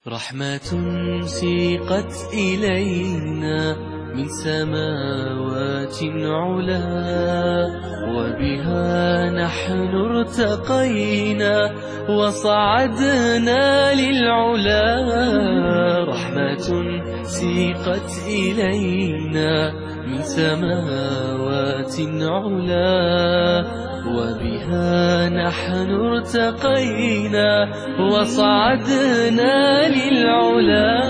رحمة سيقت إلينا من سماوات علا، وبها نحن ارتقينا وصعدنا للعلا. رحمة سيقت إلينا من سماوات علا، وبها نحن ارتقينا وصعدنا للعلا.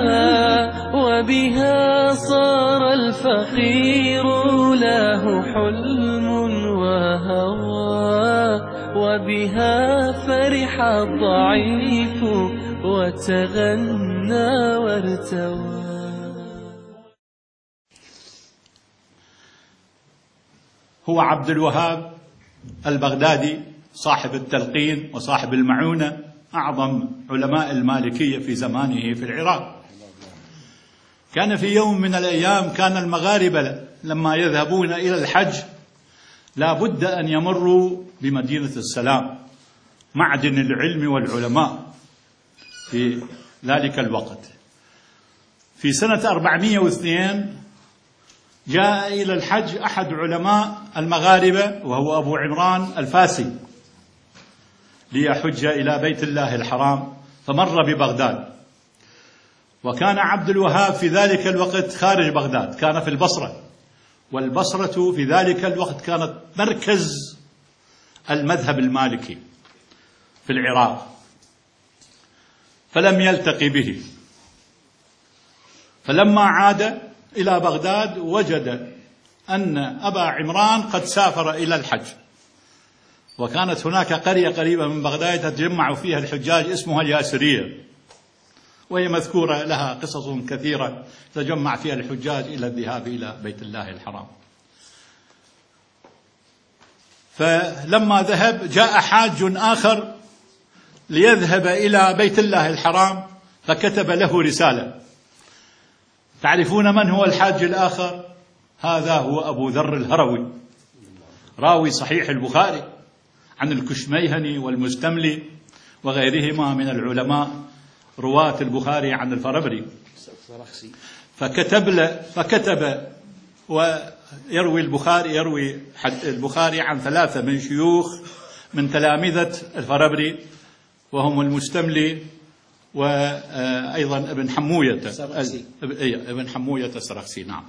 وبها صار الفقير له حلم وهوى، وبها فرح الضعيف وتغنى وارتوى. هو عبد الوهاب البغدادي صاحب التلقين وصاحب المعونة، أعظم علماء المالكية في زمانه في العراق. كان في يوم من الأيام كان المغاربة لما يذهبون إلى الحج لا بد أن يمروا بمدينة السلام، معدن العلم والعلماء في ذلك الوقت. في سنة 402 جاء إلى الحج أحد علماء المغاربة وهو أبو عمران الفاسي ليحج إلى بيت الله الحرام، فمر ببغداد. وكان عبد الوهاب في ذلك الوقت خارج بغداد، كان في البصرة، والبصرة في ذلك الوقت كانت مركز المذهب المالكي في العراق، فلم يلتقي به. فلما عاد إلى بغداد وجد أن أبا عمران قد سافر إلى الحج، وكانت هناك قرية قريبة من بغداد تتجمع فيها الحجاج اسمها الياسرية، وهي مذكورة لها قصص كثيرة تجمع فيها الحجاج إلى الذهاب إلى بيت الله الحرام. فلما ذهب جاء حاج آخر ليذهب إلى بيت الله الحرام، فكتب له رسالة. تعرفون من هو الحاج الآخر؟ هذا هو أبو ذر الهروي، راوي صحيح البخاري عن الكشميهني والمستملي وغيرهما من العلماء رواة البخاري عن الفربري. فكتب ويروي البخاري عن ثلاثة من شيوخ من تلامذة الفربري، وهم المستملي وأيضا ابن حموية السرخسي. نعم.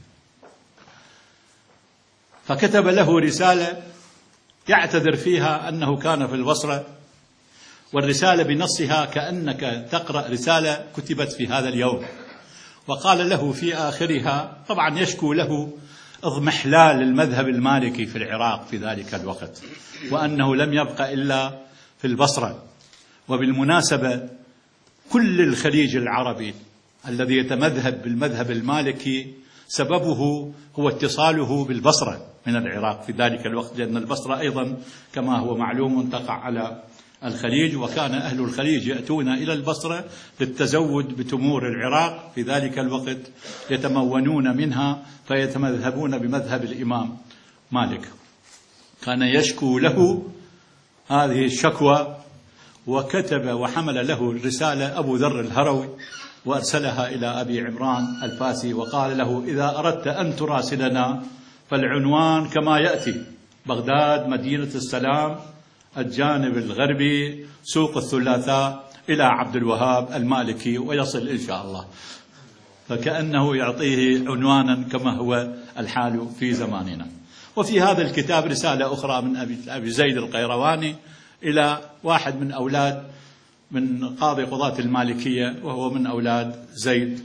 فكتب له رسالة يعتذر فيها أنه كان في البصرة، والرسالة بنصها كأنك تقرأ رسالة كتبت في هذا اليوم. وقال له في آخرها، طبعا يشكو له اضمحلال المذهب المالكي في العراق في ذلك الوقت، وأنه لم يبقى إلا في البصرة. وبالمناسبة كل الخليج العربي الذي يتمذهب بالمذهب المالكي سببه هو اتصاله بالبصرة من العراق في ذلك الوقت، لأن البصرة أيضا كما هو معلوم تقع على الخليج، وكان أهل الخليج يأتون إلى البصرة للتزود بتمور العراق في ذلك الوقت، يتمونون منها فيتمذهبون بمذهب الإمام مالك. كان يشكو له هذه الشكوى، وكتب وحمل له الرسالة أبو ذر الهروي وأرسلها إلى أبي عمران الفاسي، وقال له: إذا أردت أن تراسلنا فالعنوان كما يأتي: بغداد، مدينة السلام، الجانب الغربي، سوق الثلاثاء، إلى عبد الوهاب المالكي، ويصل إن شاء الله. فكأنه يعطيه عنوانا كما هو الحال في زماننا. وفي هذا الكتاب رسالة أخرى من أبي زيد القيرواني إلى واحد من أولاد من قاضي قضاة المالكية، وهو من أولاد زيد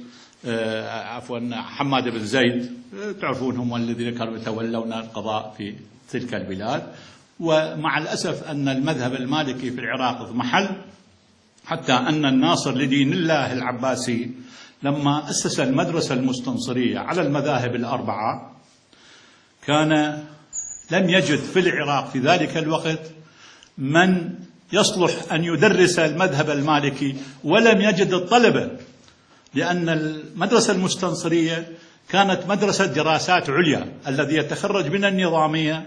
حماد بن زيد، تعرفونهم الذين كانوا يتولون القضاء في تلك البلاد. ومع الأسف أن المذهب المالكي في العراق اضمحل، حتى أن الناصر لدين الله العباسي لما أسس المدرسة المستنصرية على المذاهب الأربعة لم يجد في العراق في ذلك الوقت من يصلح أن يدرس المذهب المالكي، ولم يجد الطلبة، لأن المدرسة المستنصرية كانت مدرسة دراسات عليا، الذي يتخرج من النظامية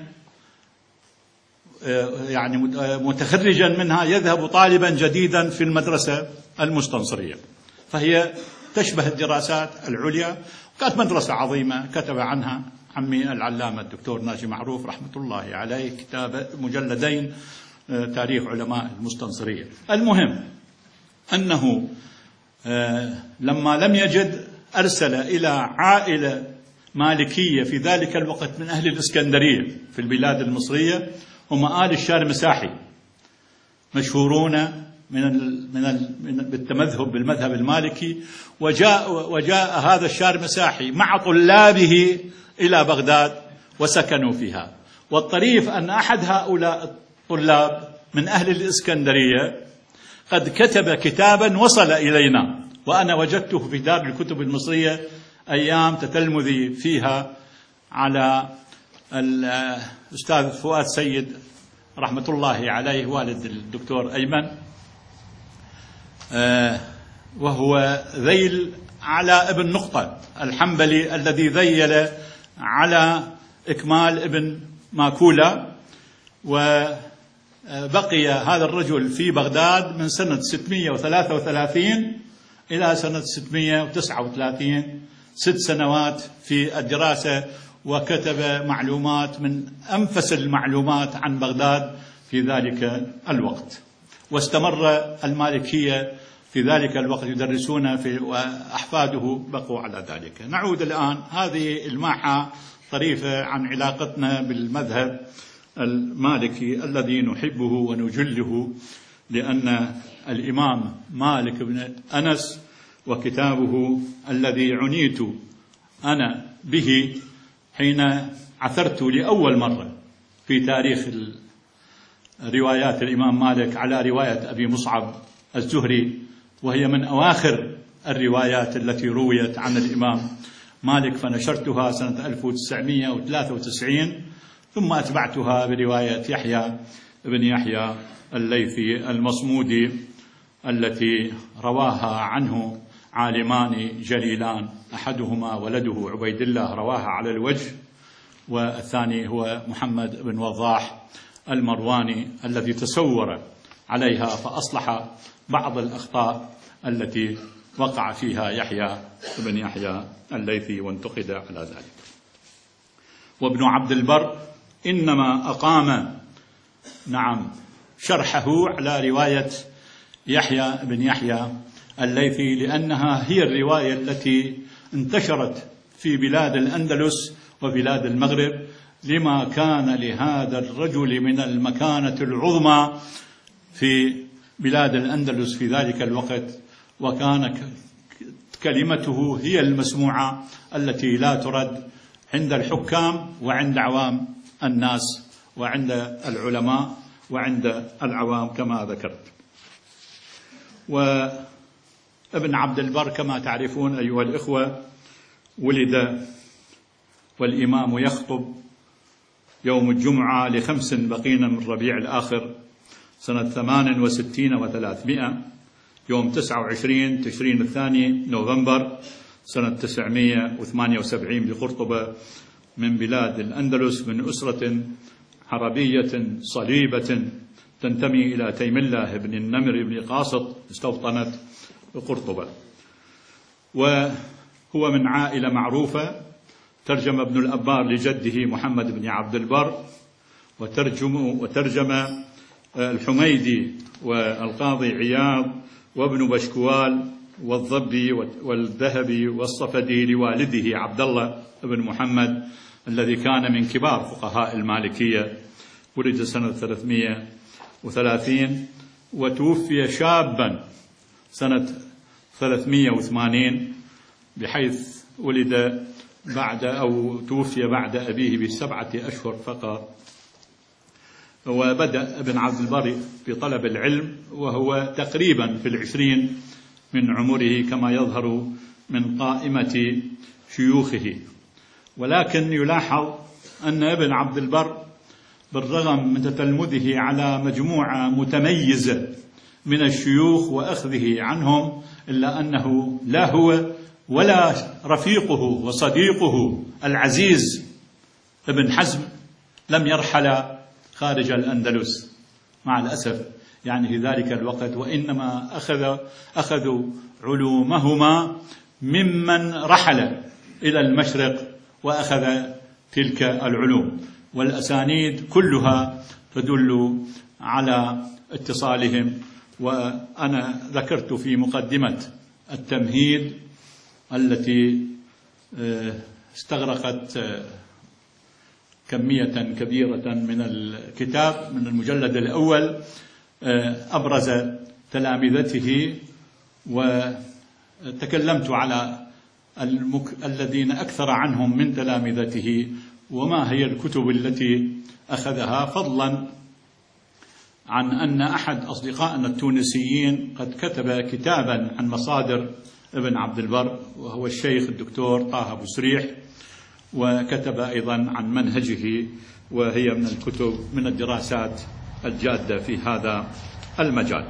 يعني متخرجا منها يذهب طالبا جديدا في المدرسة المستنصرية. فهي تشبه الدراسات العليا، وكانت مدرسة عظيمة كتب عنها عمي العلامة الدكتور ناجي معروف رحمة الله عليه كتاب مجلدين تاريخ علماء المستنصرية. المهم أنه لما لم يجد أرسل إلى عائلة مالكية في ذلك الوقت من أهل الإسكندرية في البلاد المصرية، هم آل الشارمساحي، مشهورون بالتمذهب بالمذهب المالكي. وجاء هذا الشارمساحي مع طلابه إلى بغداد وسكنوا فيها. والطريف أن أحد هؤلاء الطلاب من أهل الإسكندرية قد كتب كتابا وصل إلينا، وأنا وجدته في دار الكتب المصرية أيام تتلمذي فيها على الأستاذ فؤاد سيد رحمة الله عليه والد الدكتور أيمن، وهو ذيل على ابن نقطة الحنبلي الذي ذيل على إكمال ابن ماكولة. وبقي هذا الرجل في بغداد من سنة 633 إلى سنة 639، 6 سنوات في الدراسة، وكتب معلومات من أنفس المعلومات عن بغداد في ذلك الوقت. واستمر المالكية في ذلك الوقت يدرسون وأحفاده بقوا على ذلك. نعود الآن، هذه الماحة طريفة عن علاقتنا بالمذهب المالكي الذي نحبه ونجله، لأن الإمام مالك بن أنس وكتابه الذي عنيت أنا به حين عثرت لأول مرة في تاريخ روايات الإمام مالك على رواية أبي مصعب الزهري، وهي من أواخر الروايات التي رويت عن الإمام مالك، فنشرتها سنة 1993، ثم أتبعتها برواية يحيى بن يحيى الليثي المصمودي التي رواها عنه عالمان جليلان، أحدهما ولده عبيد الله رواها على الوجه، والثاني هو محمد بن وضاح المرواني الذي تسور عليها فأصلح بعض الأخطاء التي وقع فيها يحيى بن يحيى الليثي وانتقد على ذلك. وابن عبد البر إنما أقام شرحه على رواية يحيى بن يحيى الليثي، لأنها هي الرواية التي انتشرت في بلاد الأندلس وبلاد المغرب، لما كان لهذا الرجل من المكانة العظمى في بلاد الأندلس في ذلك الوقت، وكان كلمته هي المسموعة التي لا ترد عند الحكام وعند عوام الناس وعند العلماء وعند العوام كما ذكرت. وابن عبد البر كما تعرفون أيها الإخوة ولد والإمام يخطب يوم الجمعة ل5 بقين من ربيع الآخر سنة 68 و300، يوم 29 تشرين الثاني نوفمبر سنة 978 بقرطبة، من بلاد الأندلس، من أسرة عربية صليبة تنتمي إلى تيم الله بن النمر بن قاسط، استوطنت بقرطبة. وهو من عائلة معروفة. ترجم ابن الأبار لجده محمد بن عبد البر، وترجم الحميدي والقاضي عياض وابن بشكوال والضبي والذهبي والصفدي لوالده عبد الله بن محمد الذي كان من كبار فقهاء المالكية. ولد سنة 330 وتوفي شابا سنة 380، بحيث ولد توفي بعد أبيه ب7 أشهر فقط. وبدأ ابن عبد البر في طلب العلم وهو تقريبا في 20 من عمره كما يظهر من قائمة شيوخه. ولكن يلاحظ أن ابن عبد البر بالرغم من تتلمذه على مجموعة متميزة من الشيوخ وأخذه عنهم، إلا أنه لا هو ولا رفيقه وصديقه العزيز ابن حزم لم يرحل خارج الأندلس مع الأسف في ذلك الوقت، وإنما أخذوا علومهما ممن رحل إلى المشرق وأخذ تلك العلوم، والأسانيد كلها تدل على اتصالهم. وأنا ذكرت في مقدمة التمهيد التي استغرقت كمية كبيرة من الكتاب من المجلد الأول أبرز تلامذته، وتكلمت على الذين أكثر عنهم من تلامذته وما هي الكتب التي أخذها، فضلا عن أن أحد أصدقائنا التونسيين قد كتب كتابا عن مصادر ابن عبد البر، وهو الشيخ الدكتور طه بوسريح، وكتب أيضا عن منهجه، وهي من الكتب من الدراسات الجادة في هذا المجال.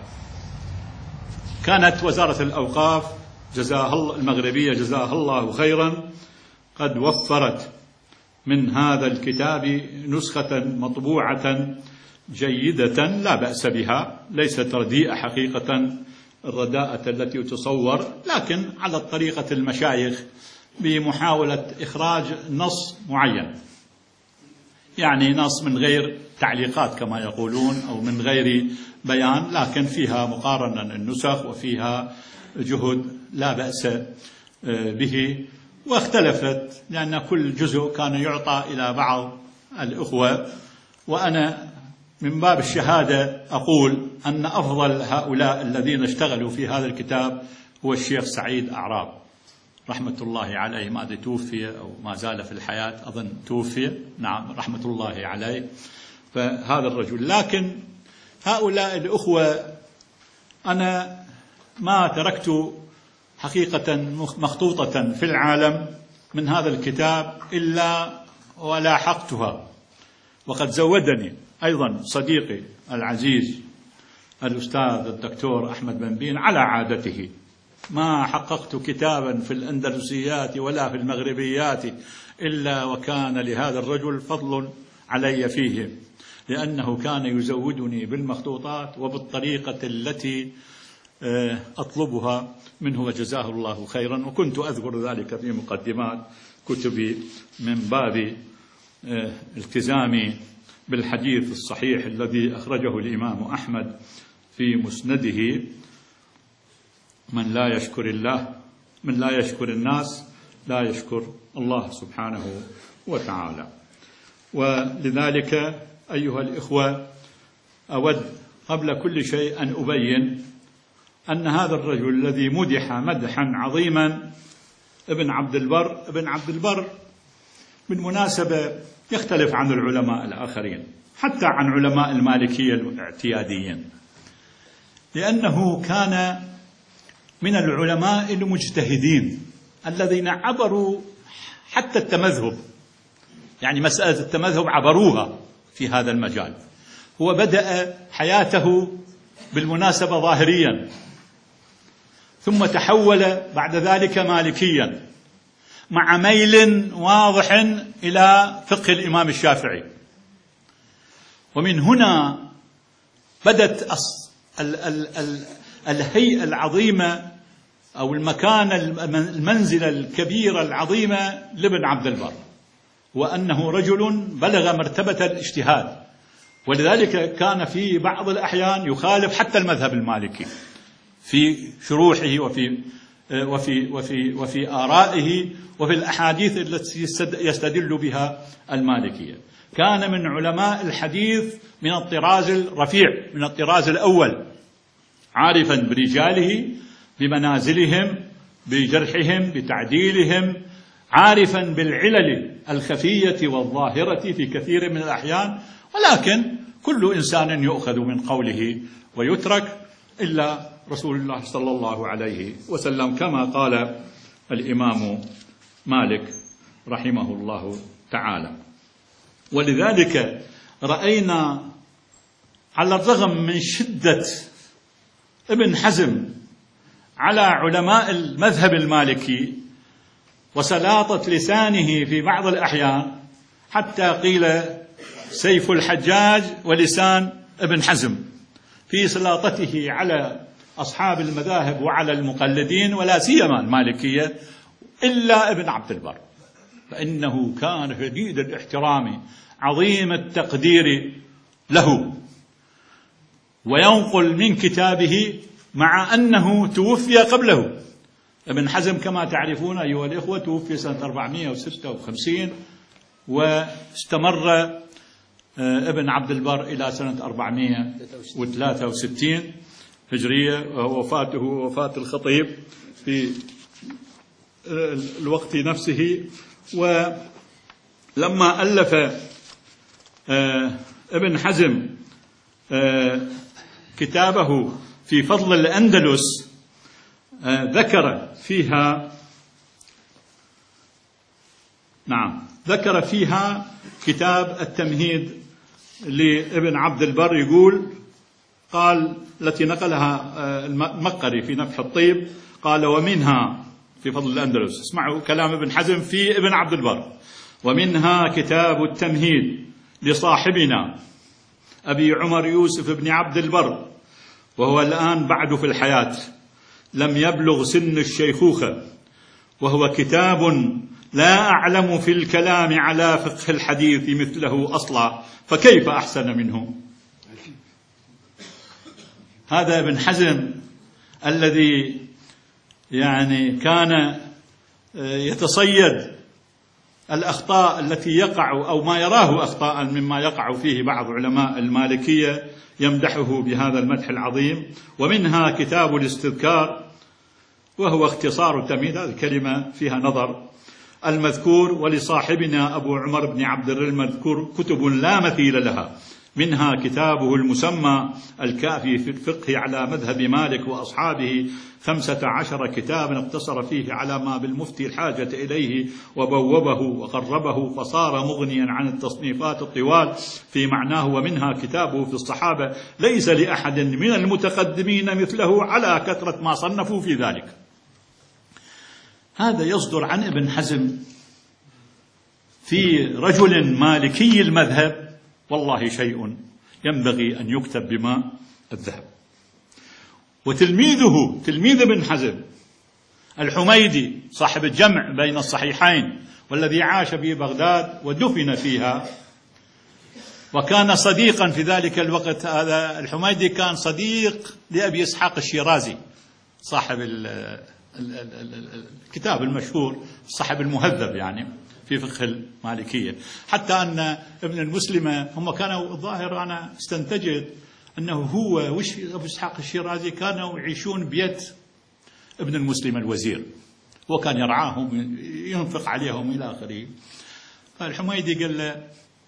كانت وزارة الأوقاف المغربية جزاها الله خيرا قد وفرت من هذا الكتاب نسخة مطبوعة جيدة لا بأس بها، ليست رديئة حقيقة الرداءة التي تصور، لكن على طريقة المشايخ بمحاولة إخراج نص معين، يعني نص من غير تعليقات كما يقولون أو من غير بيان، لكن فيها مقارنة النسخ وفيها جهد لا بأس به. واختلفت لأن كل جزء كان يعطى إلى بعض الإخوة، وأنا من باب الشهادة أقول أن أفضل هؤلاء الذين اشتغلوا في هذا الكتاب هو الشيخ سعيد أعراب رحمة الله عليه، ما أدري توفي أو ما زال في الحياة، أظن توفي، نعم رحمة الله عليه. فهذا الرجل، لكن هؤلاء الأخوة أنا ما تركت حقيقة مخطوطة في العالم من هذا الكتاب إلا ولاحقتها، وقد زودني أيضا صديقي العزيز الأستاذ الدكتور أحمد بن على عادته. ما حققت كتابا في الأندلسيات ولا في المغربيات إلا وكان لهذا الرجل فضل علي فيه، لأنه كان يزودني بالمخطوطات وبالطريقة التي أطلبها منه، وجزاه الله خيرا. وكنت أذكر ذلك في مقدمات كتبي من باب التزامي بالحديث الصحيح الذي أخرجه الإمام أحمد في مسنده: من لا يشكر الناس لا يشكر الله سبحانه وتعالى. ولذلك أيها الإخوة، أود قبل كل شيء أن أبين أن هذا الرجل الذي مدح مدحا عظيما ابن عبد البر بالمناسبة يختلف عن العلماء الآخرين، حتى عن علماء المالكية الاعتياديين، لأنه كان من العلماء المجتهدين الذين عبروا حتى التمذهب، يعني مسألة التمذهب عبروها في هذا المجال. هو بدأ حياته بالمناسبة ظاهريا، ثم تحول بعد ذلك مالكيا، مع ميل واضح إلى فقه الإمام الشافعي. ومن هنا بدت الهيئة العظيمة أو المنزلة الكبيرة العظيمة لابن عبد البر، وأنه رجل بلغ مرتبة الاجتهاد، ولذلك كان في بعض الأحيان يخالف حتى المذهب المالكي في شروحه وفي آرائه وفي الأحاديث التي يستدل بها المالكية. كان من علماء الحديث من الطراز الرفيع، من الطراز الأول، عارفا برجاله، بمنازلهم، بجرحهم، بتعديلهم، عارفا بالعلل الخفية والظاهرة في كثير من الأحيان. ولكن كل إنسان يؤخذ من قوله ويترك إلا رسول الله صلى الله عليه وسلم، كما قال الإمام مالك رحمه الله تعالى. ولذلك رأينا على الرغم من شدة ابن حزم على علماء المذهب المالكي وسلاطة لسانه في بعض الأحيان، حتى قيل سيف الحجاج ولسان ابن حزم في سلاطته على أصحاب المذاهب وعلى المقلدين ولا سيما المالكية إلا ابن عبد البر، فإنه كان شديد الاحترام عظيم التقدير له، وينقل من كتابه مع أنه توفي قبله. ابن حزم كما تعرفون أيها الإخوة توفي سنة 456، واستمر ابن عبد البر إلى سنة 463 هجرية، ووفاته وفاة الخطيب في الوقت نفسه. ولما ألف ابن حزم كتابه في فضل الأندلس ذكر فيها كتاب التمهيد لابن عبد البر، يقول قال التي نقلها المقري في نفح الطيب، قال ومنها في فضل الأندلس، اسمعوا كلام ابن حزم في ابن عبد البر، ومنها كتاب التمهيد لصاحبنا أبي عمر يوسف بن عبد البر، وهو الآن بعد في الحياة، لم يبلغ سن الشيخوخة، وهو كتاب لا أعلم في الكلام على فقه الحديث مثله أصلا، فكيف أحسن منه. هذا ابن حزم الذي يعني كان يتصيد الأخطاء التي يقع أو ما يراه أخطاء مما يقع فيه بعض علماء المالكية، يمدحه بهذا المدح العظيم. ومنها كتاب الاستذكار، وهو اختصار التمهيد، هذه الكلمة فيها نظر، المذكور، ولصاحبنا أبو عمر بن عبد الر المذكور كتب لا مثيل لها، منها كتابه المسمى الكافي في الفقه على مذهب مالك وأصحابه، 15 كتابا اقتصر فيه على ما بالمفتي الحاجة إليه، وبوبه وقربه، فصار مغنيا عن التصنيفات الطوال في معناه. ومنها كتابه في الصحابة، ليس لأحد من المتقدمين مثله على كثرة ما صنفوا في ذلك. هذا يصدر عن ابن حزم في رجل مالكي المذهب، والله شيء ينبغي أن يكتب بماء الذهب. وتلميذه تلميذ ابن حزم الحميدي صاحب الجمع بين الصحيحين، والذي عاش في بغداد ودفن فيها، وكان صديقا في ذلك الوقت. هذا الحميدي كان صديق لأبي إسحاق الشيرازي صاحب الكتاب المشهور صاحب المهذب يعني في فقه المالكية. حتى أن ابن المسلمة هم كانوا الظاهر، أنا استنتجت أنه هو أبو إسحاق الشيرازي كانوا يعيشون بيت ابن المسلم الوزير، وكان يرعاهم ينفق عليهم إلى آخره. فالحميدي قال له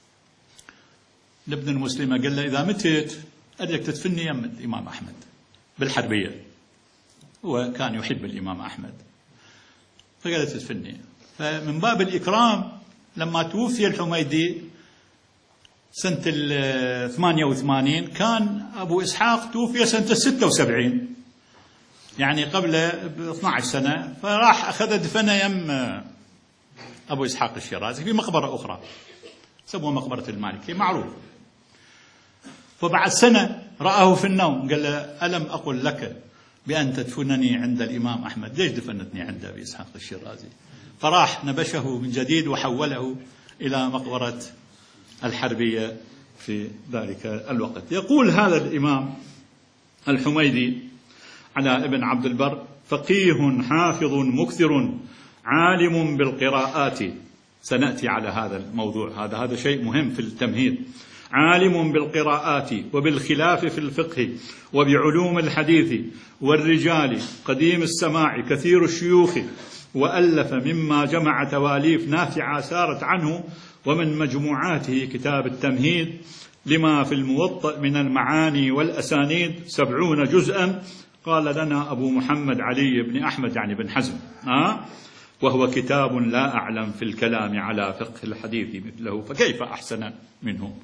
لابن المسلمة، قال له إذا متت أريدك تدفني يم الإمام أحمد بالحربية، وكان يحب الإمام أحمد، فقال تدفني. فمن باب الإكرام لما توفي الحميدي سنة 88، كان أبو إسحاق توفي سنة 76، يعني قبل 12 سنة، فراح أخذ دفنه يم أبو إسحاق الشيرازي في مقبرة أخرى سموها مقبرة المالكي معروف. فبعد سنة رآه في النوم، قال له ألم أقل لك بأن تدفنني عند الإمام أحمد، ليش دفنتني عند أبي إسحاق الشيرازي؟ فراح نبشه من جديد وحوله إلى مقبرة الحربية في ذلك الوقت. يقول هذا الإمام الحميدي على ابن عبد البر: فقيه حافظ مكثر عالم بالقراءات. سنأتي على هذا الموضوع، هذا شيء مهم في التمهيد. عالم بالقراءات وبالخلاف في الفقه وبعلوم الحديث والرجال، قديم السماع، كثير الشيوخ، وألف مما جمع تواليف نافعة سارت عنه، ومن مجموعاته كتاب التمهيد لما في الموطأ من المعاني والأسانيد 70 جزءا. قال لنا أبو محمد علي بن أحمد يعني بن حزم، وهو كتاب لا أعلم في الكلام على فقه الحديث مثله، فكيف أحسن منه.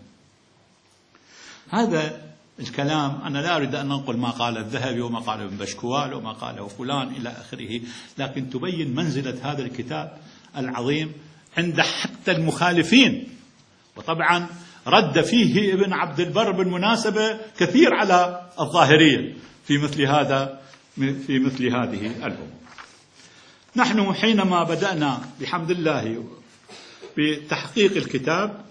هذا الكلام أنا لا أريد أن أنقل ما قال الذهبي وما قال ابن بشكوال وما قاله فلان إلى آخره، لكن تبين منزلة هذا الكتاب العظيم عند حتى المخالفين. وطبعا رد فيه ابن عبد البر بالمناسبة كثير على الظاهرية في مثل هذه الأمور. نحن حينما بدأنا بحمد الله بتحقيق الكتاب،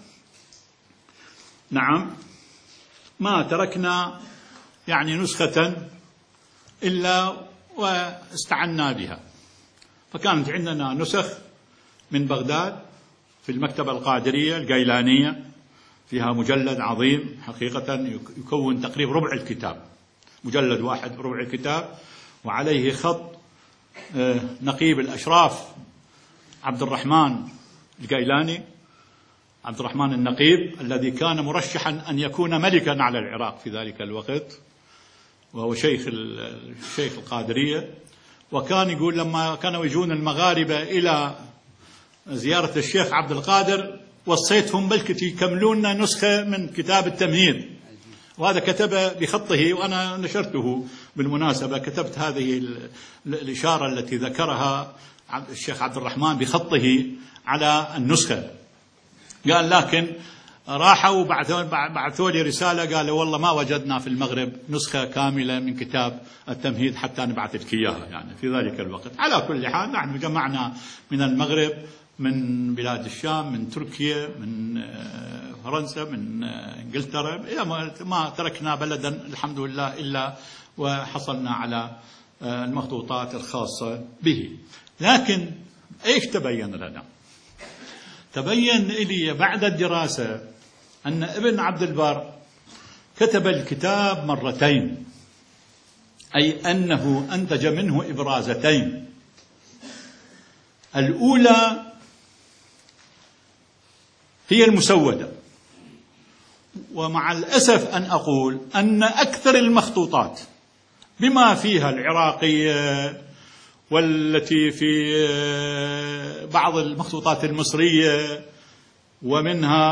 نعم، ما تركنا يعني نسخة إلا واستعنا بها. فكانت عندنا نسخ من بغداد في المكتبة القادرية الجيلانية، فيها مجلد عظيم حقيقة يكون تقريبا ربع الكتاب، مجلد واحد ربع الكتاب، وعليه خط نقيب الأشراف عبد الرحمن الجيلاني، عبد الرحمن النقيب، الذي كان مرشحا أن يكون ملكا على العراق في ذلك الوقت، وهو شيخ القادرية. وكان يقول لما كانوا يجون المغاربة إلى زيارة الشيخ عبد القادر وصيتهم بلكي يكملون لنا نسخة من كتاب التمهيد، وهذا كتب بخطه وأنا نشرته بالمناسبة. كتبت هذه الإشارة التي ذكرها الشيخ عبد الرحمن بخطه على النسخة. قال لكن راحوا بعثوا لي رسالة قالوا والله ما وجدنا في المغرب نسخة كاملة من كتاب التمهيد حتى نبعث لك إياها يعني في ذلك الوقت. على كل حال نحن جمعنا من المغرب، من بلاد الشام، من تركيا، من فرنسا، من إنجلترا، ما تركنا بلدا الحمد لله إلا وحصلنا على المخطوطات الخاصة به. لكن إيش تبين لنا؟ تبين لي بعد الدراسة أن ابن عبد البر كتب الكتاب مرتين، أي أنه أنتج منه إبرازتين. الأولى هي المسودة، ومع الأسف أن أقول أن أكثر المخطوطات بما فيها العراقية والتي في بعض المخطوطات المصرية، ومنها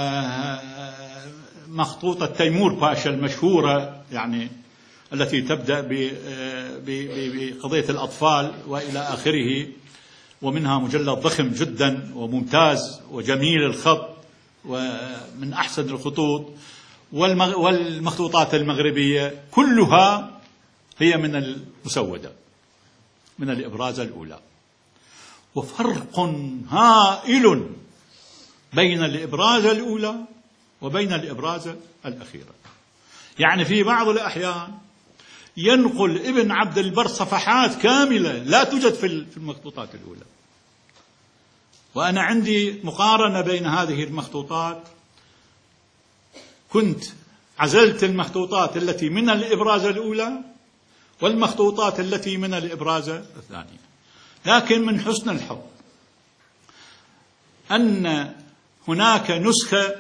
مخطوطة تيمور باشا المشهورة يعني التي تبدأ بقضية الأطفال وإلى آخره، ومنها مجلد ضخم جدا وممتاز وجميل الخط ومن أحسن الخطوط، والمخطوطات المغربية كلها هي من المسودة، من الإبرازة الأولى. وفرق هائل بين الإبرازة الأولى وبين الإبرازة الأخيرة. يعني في بعض الأحيان ينقل ابن عبد البر صفحات كاملة لا توجد في المخطوطات الأولى. وأنا عندي مقارنة بين هذه المخطوطات، كنت عزلت المخطوطات التي من الإبرازة الأولى والمخطوطات التي من الإبرازة الثانية. لكن من حسن الحظ أن هناك نسخة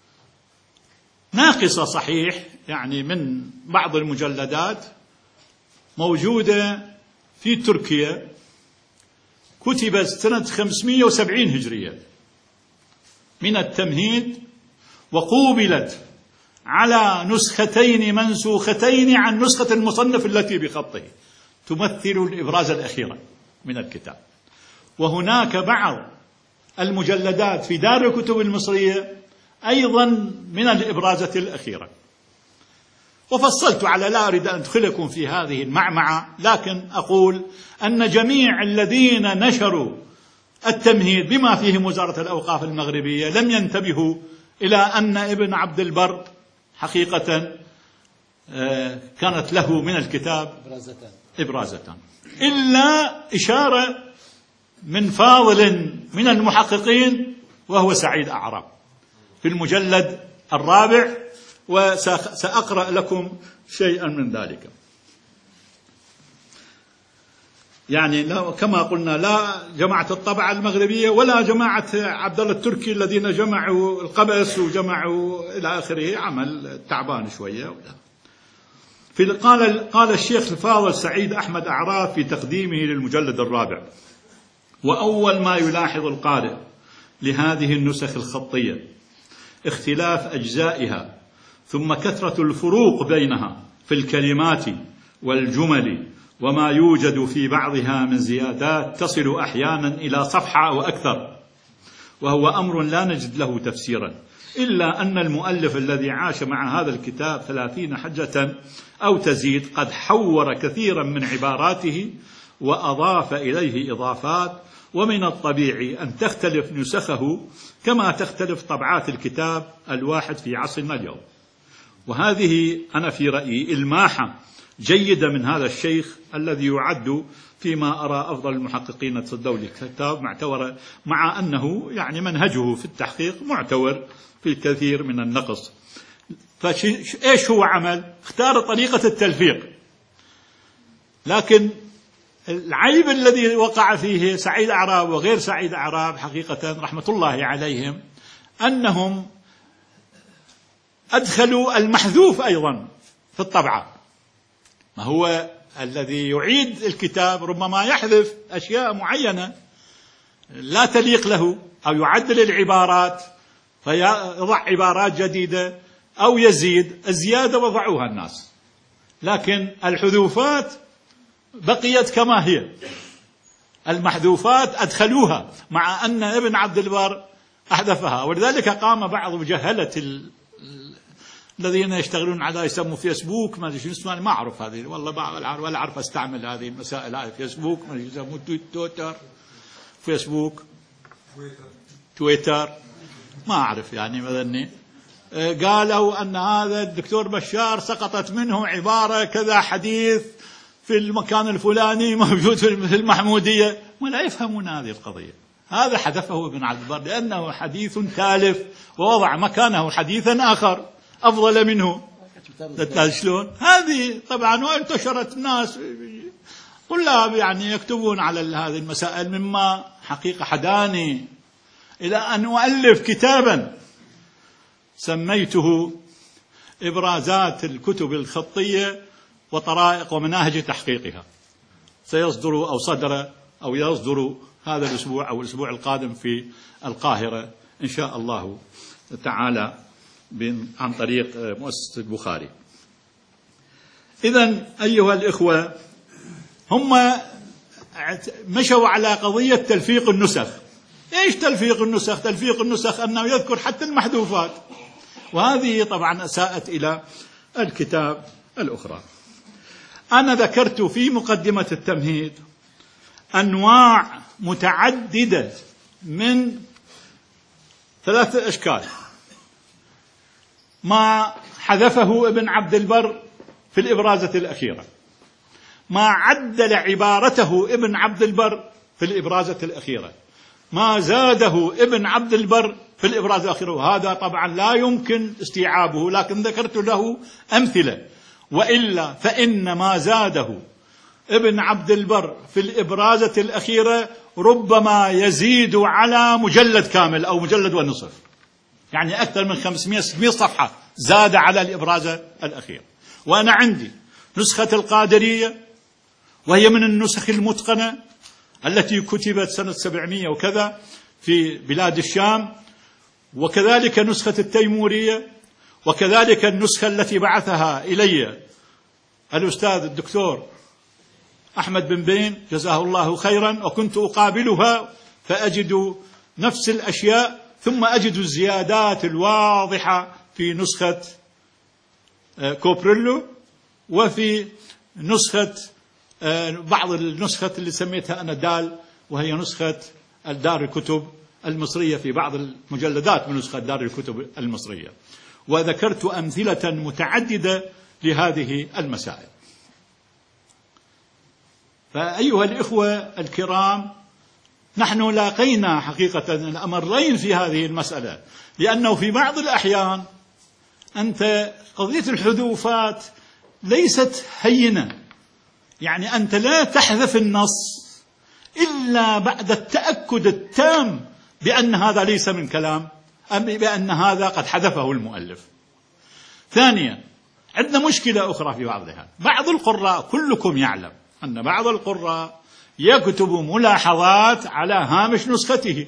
ناقصة صحيح يعني من بعض المجلدات موجودة في تركيا، كتبت سنة 570 هجرية من التمهيد، وقوبلت على نسختين منسوختين عن نسخة المصنف التي بخطه، تمثل الإبراز الأخيرة من الكتاب. وهناك بعض المجلدات في دار الكتب المصرية أيضا من الإبرازة الأخيرة. وفصلت على لا أريد أن أدخلكم في هذه المعمعة، لكن أقول أن جميع الذين نشروا التمهيد بما فيهم وزارة الأوقاف المغربية لم ينتبهوا إلى أن ابن عبد البر حقيقة كانت له من الكتاب إبرازة، إلا إشارة من فاضل من المحققين وهو سعيد أعراب في المجلد الرابع، وسأقرأ لكم شيئا من ذلك. يعني كما قلنا لا جماعة الطبعة المغربية ولا جماعة عبد الله التركي الذين جمعوا القبس وجمعوا إلى آخره، عمل تعبان شوية. قال الشيخ الفاضل سعيد أحمد أعراف في تقديمه للمجلد الرابع: وأول ما يلاحظ القارئ لهذه النسخ الخطية اختلاف أجزائها، ثم كثرة الفروق بينها في الكلمات والجمل، وما يوجد في بعضها من زيادات تصل أحيانا إلى صفحة أو أكثر. وهو أمر لا نجد له تفسيرا، إلا أن المؤلف الذي عاش مع هذا الكتاب 30 حجة أو تزيد قد حور كثيرا من عباراته وأضاف إليه إضافات، ومن الطبيعي أن تختلف نسخه كما تختلف طبعات الكتاب الواحد في عصرنا اليوم. وهذه أنا في رأيي إلماحة جيدة من هذا الشيخ الذي يعد فيما أرى أفضل المحققين تصدوا للكتاب معتورة، مع أنه يعني منهجه في التحقيق معتور في الكثير من النقص. فإيش هو عمل؟ اختار طريقة التلفيق، لكن العيب الذي وقع فيه سعيد أعراب وغير سعيد أعراب حقيقة رحمة الله عليهم أنهم أدخلوا المحذوف أيضا في الطبعة. ما هو الذي يعيد الكتاب ربما يحذف أشياء معينة لا تليق له، أو يعدل العبارات فيضع عبارات جديدة، أو يزيد الزيادة وضعوها الناس، لكن الحذوفات بقيت كما هي، المحذوفات أدخلوها مع أن ابن عبد البر أحذفها. ولذلك قام بعض جهلة الذين يشتغلون على يسموا فيسبوك، ما ادري شو اسمه، ما اعرف هذه والله، ولا اعرف استعمل هذه المسائل، هذه فيسبوك، ما ادري يسموه تويتر، فيسبوك، تويتر، ما اعرف يعني مثلا. قالوا ان هذا الدكتور بشار سقطت منه عباره كذا حديث في المكان الفلاني موجود في المحموديه، ولا يفهمون هذه القضيه. هذا حذفه ابن عبد البر لانه حديث تالف، ووضع مكانه حديثا اخر أفضل منه. شلون هذه؟ طبعا وانتشرت الناس طلاب يعني يكتبون على هذه المسائل، مما حقيقة حداني إلى أن أؤلف كتابا سميته إبرازات الكتب الخطية وطرائق ومناهج تحقيقها، سيصدر أو صدر أو يصدر هذا الأسبوع أو الأسبوع القادم في القاهرة إن شاء الله تعالى عن طريق مؤسسة البخاري. إذن أيها الإخوة، هم مشوا على قضية تلفيق النسخ. إيش تلفيق النسخ؟ تلفيق النسخ أنه يذكر حتى المحذوفات، وهذه طبعا أساءت إلى الكتاب الأخرى. أنا ذكرت في مقدمة التمهيد أنواع متعددة من 3 أشكال ما حذفه ابن عبد البر في الإبرازة الأخيرة، ما عدل عبارته ابن عبد البر في الإبرازة الأخيرة، ما زاده ابن عبد البر في الإبرازة الأخيرة. وهذا طبعا لا يمكن استيعابه، لكن ذكرت له أمثلة. وإلا فإن ما زاده ابن عبد البر في الإبرازة الأخيرة ربما يزيد على مجلد كامل أو مجلد ونصف، يعني أكثر من 500-600 صفحة زاد على الإبرازة الأخيرة. وأنا عندي نسخة القادرية، وهي من النسخ المتقنة التي كتبت سنة 700 وكذا في بلاد الشام، وكذلك نسخة التيمورية، وكذلك النسخة التي بعثها إلي الأستاذ الدكتور أحمد بن بين جزاه الله خيرا، وكنت أقابلها فأجد نفس الأشياء، ثم أجد الزيادات الواضحة في نسخة كوبريلو، وفي نسخة بعض النسخة اللي سميتها أنا دال، وهي نسخة دار الكتب المصرية، في بعض المجلدات من نسخة دار الكتب المصرية. وذكرت أمثلة متعددة لهذه المسائل. فأيها الإخوة الكرام، نحن لاقينا حقيقة الأمرين في هذه المسألة، لأنه في بعض الأحيان أنت قضية الحذوفات ليست هينة، يعني أنت لا تحذف النص إلا بعد التأكد التام بأن هذا ليس من كلام، أم بأن هذا قد حذفه المؤلف. ثانيا، عندنا مشكلة أخرى في بعضها. بعض القراء، كلكم يعلم أن بعض القراء يكتب ملاحظات على هامش نسخته،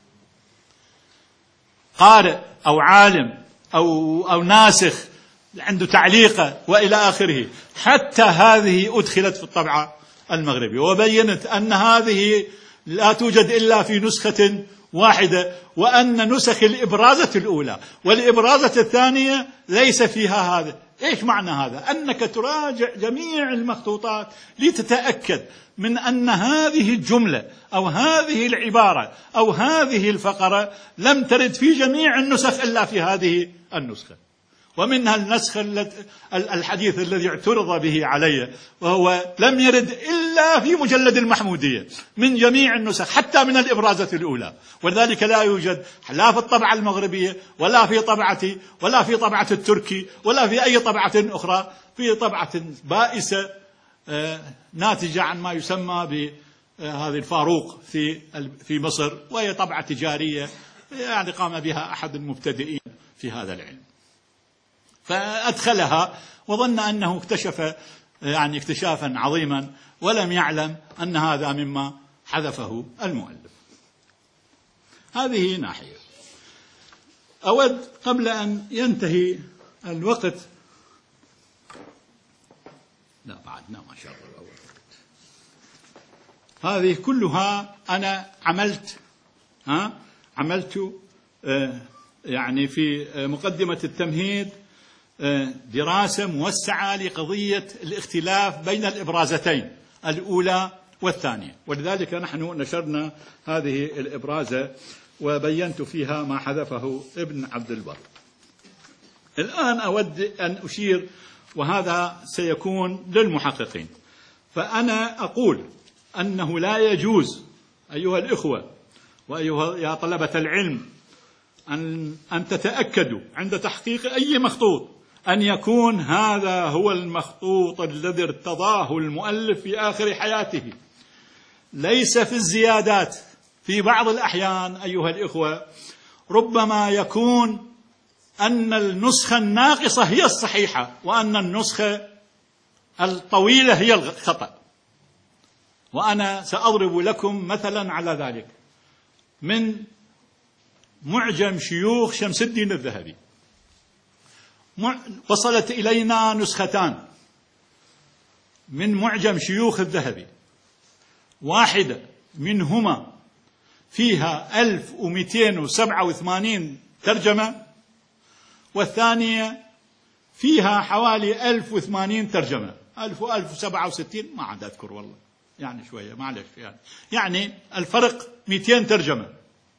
قارئ أو عالم أو ناسخ عنده تعليقة وإلى آخره. حتى هذه أدخلت في الطبعة المغربية، وبينت أن هذه لا توجد إلا في نسخة واحدة، وأن نسخ الإبرازة الأولى والإبرازة الثانية ليس فيها هذا. إيش معنى هذا؟ أنك تراجع جميع المخطوطات لتتأكد من أن هذه الجملة أو هذه العبارة أو هذه الفقرة لم ترد في جميع النسخ إلا في هذه النسخة. ومنها النسخ الحديث الذي اعترض به علي، وهو لم يرد إلا في مجلد المحمودية من جميع النسخ حتى من الإبرازة الأولى، ولذلك لا يوجد لا في الطبعة المغربية ولا في طبعتي ولا في طبعة التركي ولا في أي طبعة أخرى، في طبعة بائسة ناتجة عن ما يسمى بهذه الفاروق في مصر، وهي طبعة تجارية يعني قام بها أحد المبتدئين في هذا العلم، فأدخلها وظن أنه اكتشف يعني اكتشافا عظيما، ولم يعلم أن هذا مما حذفه المؤلف. هذه ناحية. أود قبل أن ينتهي الوقت، لا بعدنا ما شاء الله، هذه كلها أنا عملت يعني في مقدمة التمهيد دراسة موسعة لقضية الاختلاف بين الإبرازتين الأولى والثانية، ولذلك نحن نشرنا هذه الإبرازة وبينت فيها ما حذفه ابن عبد البر. الآن أود أن أشير، وهذا سيكون للمحققين، فأنا أقول أنه لا يجوز أيها الإخوة وأيها يا طلبة العلم أن تتأكدوا عند تحقيق أي مخطوط أن يكون هذا هو المخطوط الذي ارتضاه المؤلف في آخر حياته. ليس في الزيادات، في بعض الأحيان أيها الإخوة ربما يكون أن النسخة الناقصة هي الصحيحة وأن النسخة الطويلة هي الخطأ، وأنا سأضرب لكم مثلا على ذلك من معجم شيوخ شمس الدين الذهبي. وصلت إلينا نسختان من معجم شيوخ الذهبي، واحدة منهما فيها 1287 ترجمة، والثانية فيها حوالي 1080 ترجمة، 1067 ما عاد أذكر والله، يعني شوية معلش، يعني الفرق 200 ترجمة.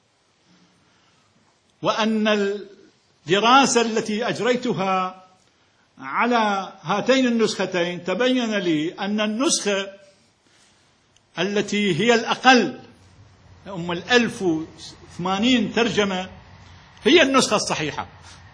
وأن الدراسة التي أجريتها على هاتين النسختين تبين لي أن النسخة التي هي الأقل 1080 ترجمة هي النسخة الصحيحة،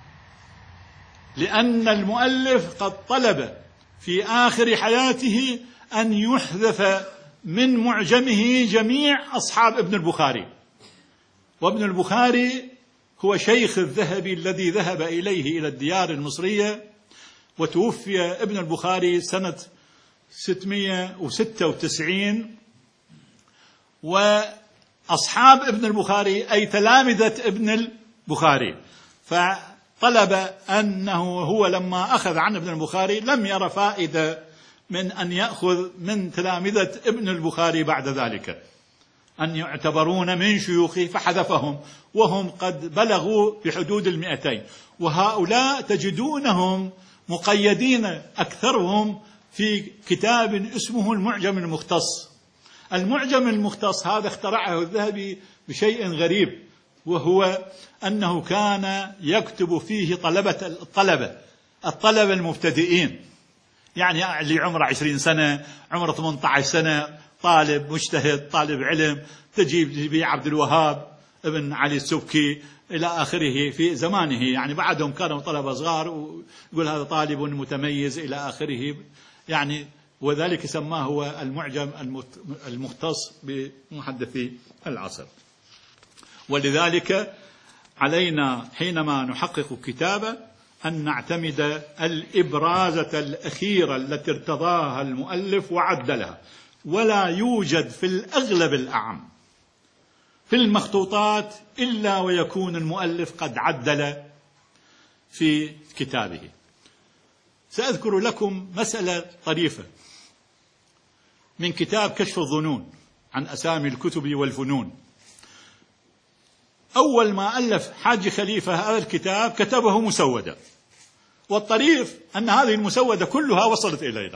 لأن المؤلف قد طلب في آخر حياته أن يحذف من معجمه جميع أصحاب ابن البخاري، وابن البخاري هو شيخ الذهبي الذي ذهب إليه إلى الديار المصرية، وتوفي ابن البخاري سنة 696. وأصحاب ابن البخاري أي تلامذة ابن البخاري، فطلب أنه هو لما أخذ عن ابن البخاري لم ير فائدة من أن يأخذ من تلامذة ابن البخاري بعد ذلك أن يعتبرون من شيوخه، فحذفهم، وهم قد بلغوا بحدود 200، وهؤلاء تجدونهم مقيدين أكثرهم في كتاب اسمه المعجم المختص. المعجم المختص هذا اخترعه الذهبي بشيء غريب، وهو أنه كان يكتب فيه الطلبة المبتدئين، يعني اللي عمره 20 سنة، عمره 18 سنة، طالب مجتهد، طالب علم، تجيب عبد الوهاب ابن علي السبكي إلى آخره في زمانه، يعني بعدهم كانوا طلبة صغار، ويقول هذا طالب متميز إلى آخره، يعني وذلك سماه هو المعجم المختص بمحدثي العصر. ولذلك علينا حينما نحقق كتابة أن نعتمد الإبرازة الأخيرة التي ارتضاها المؤلف وعدلها، ولا يوجد في الأغلب الأعم في المخطوطات إلا ويكون المؤلف قد عدل في كتابه. سأذكر لكم مسألة طريفة من كتاب كشف الظنون عن أسامي الكتب والفنون. أول ما ألف حاج خليفة هذا الكتاب كتبه مسودة، والطريف أن هذه المسودة كلها وصلت إلينا.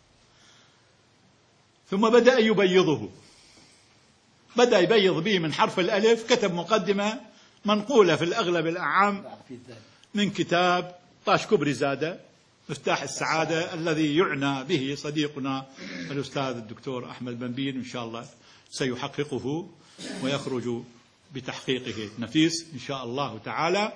ثم بدأ يبيضه، بدأ يبيض به من حرف الألف، كتب مقدمة منقولة في الأغلب الأعم من كتاب طاش كبري زادة مفتاح السعادة، الذي يعنى به صديقنا الأستاذ الدكتور أحمد بنبين، إن شاء الله سيحققه ويخرج بتحقيقه نفيس إن شاء الله تعالى.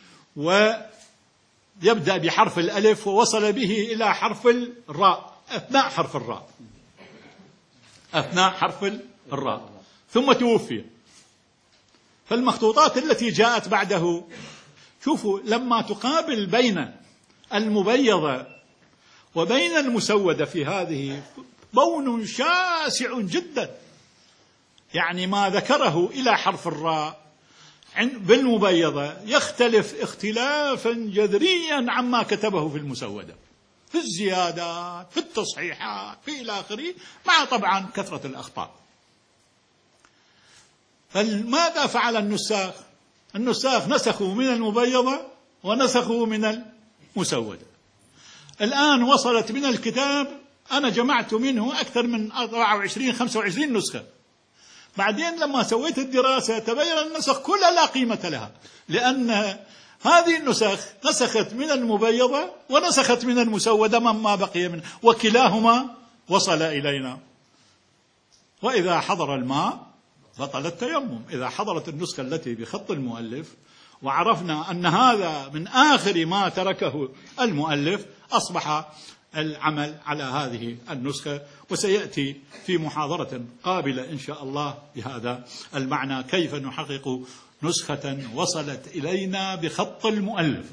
ويبدأ بحرف الألف ووصل به إلى حرف الراء أثناء حرف الراء، أثناء حرف الراء، ثم توفي. فالمخطوطات التي جاءت بعده، شوفوا لما تقابل بين المبيضة وبين المسودة في هذه بون شاسع جدا، يعني ما ذكره إلى حرف الراء بالمبيضة يختلف اختلافا جذريا عما كتبه في المسودة، في الزيادات، في التصحيحات، في إلى آخره، مع طبعا كثرة الأخطاء. فماذا فعل النساخ؟ النساخ نسخوا من المبيضة ونسخوا من المسودة. الآن وصلت من الكتاب، أنا جمعت منه أكثر من 24-25 نسخة. بعدين لما سويت الدراسة تبين النسخ كلها لا قيمة لها، لأن هذه النسخ نسخت من المبيضة ونسخت من المسودة مما بقي منه، وكلاهما وصل إلينا. وإذا حضر الماء بطل التيمم. إذا حضرت النسخة التي بخط المؤلف وعرفنا أن هذا من آخر ما تركه المؤلف، أصبح العمل على هذه النسخة. وسيأتي في محاضرة قابلة إن شاء الله بهذا المعنى، كيف نحقق نسخة وصلت إلينا بخط المؤلف.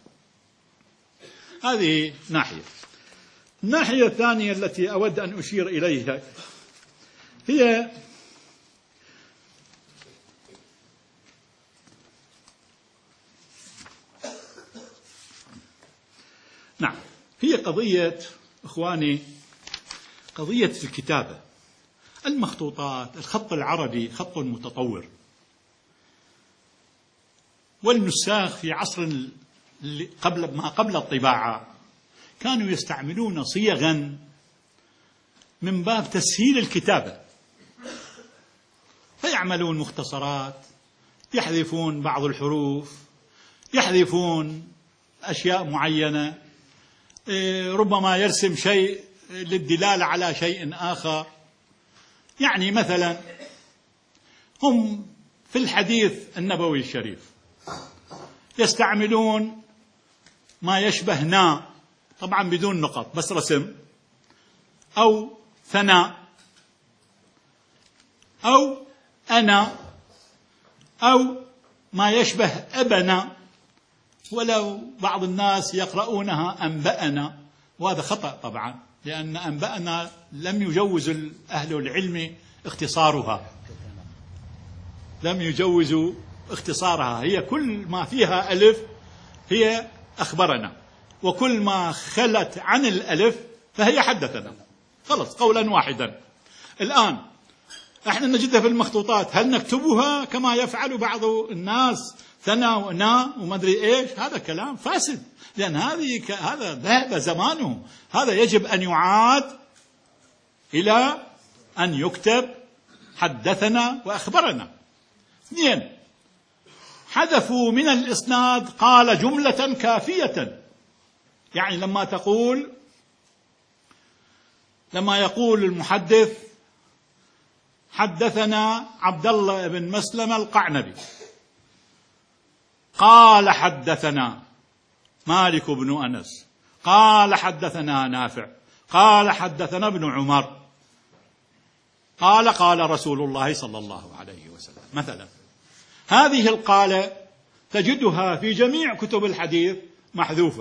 هذه ناحية. الناحية الثانية التي أود أن أشير إليها هي هي قضية إخواني، قضية الكتابة، المخطوطات، الخط العربي خط متطور، والنساخ في عصر قبل الطباعة كانوا يستعملون صيغا من باب تسهيل الكتابة، فيعملون مختصرات، يحذفون بعض الحروف، يحذفون أشياء معينة، ربما يرسم شيء للدلالة على شيء آخر. يعني مثلا هم في الحديث النبوي الشريف يستعملون ما يشبه نا، طبعا بدون نقط بس رسم، أو ثناء، أو أنا، أو ما يشبه أبنا، ولو بعض الناس يقرؤونها أنبأنا، وهذا خطأ طبعا، لأن أنبأنا لم يجوز أهل العلم اختصارها، لم يجوزوا اختصارها. هي كل ما فيها ألف هي أخبرنا، وكل ما خلت عن الألف فهي حدثنا، خلص قولا واحدا. الآن احنا نجدها في المخطوطات، هل نكتبها كما يفعل بعض الناس ثنا ونا وما ادري ايش؟ هذا كلام فاسد، لأن هذا ذهب زمانه، هذا يجب أن يعاد إلى أن يكتب حدثنا وأخبرنا. 2، حذفوا من الإسناد قال جملة كافية، يعني لما يقول المحدث حدثنا عبد الله بن مسلم القعنبي قال حدثنا مالك بن أنس قال حدثنا نافع قال حدثنا ابن عمر قال رسول الله صلى الله عليه وسلم مثلا. هذه القالة تجدها في جميع كتب الحديث محذوفة،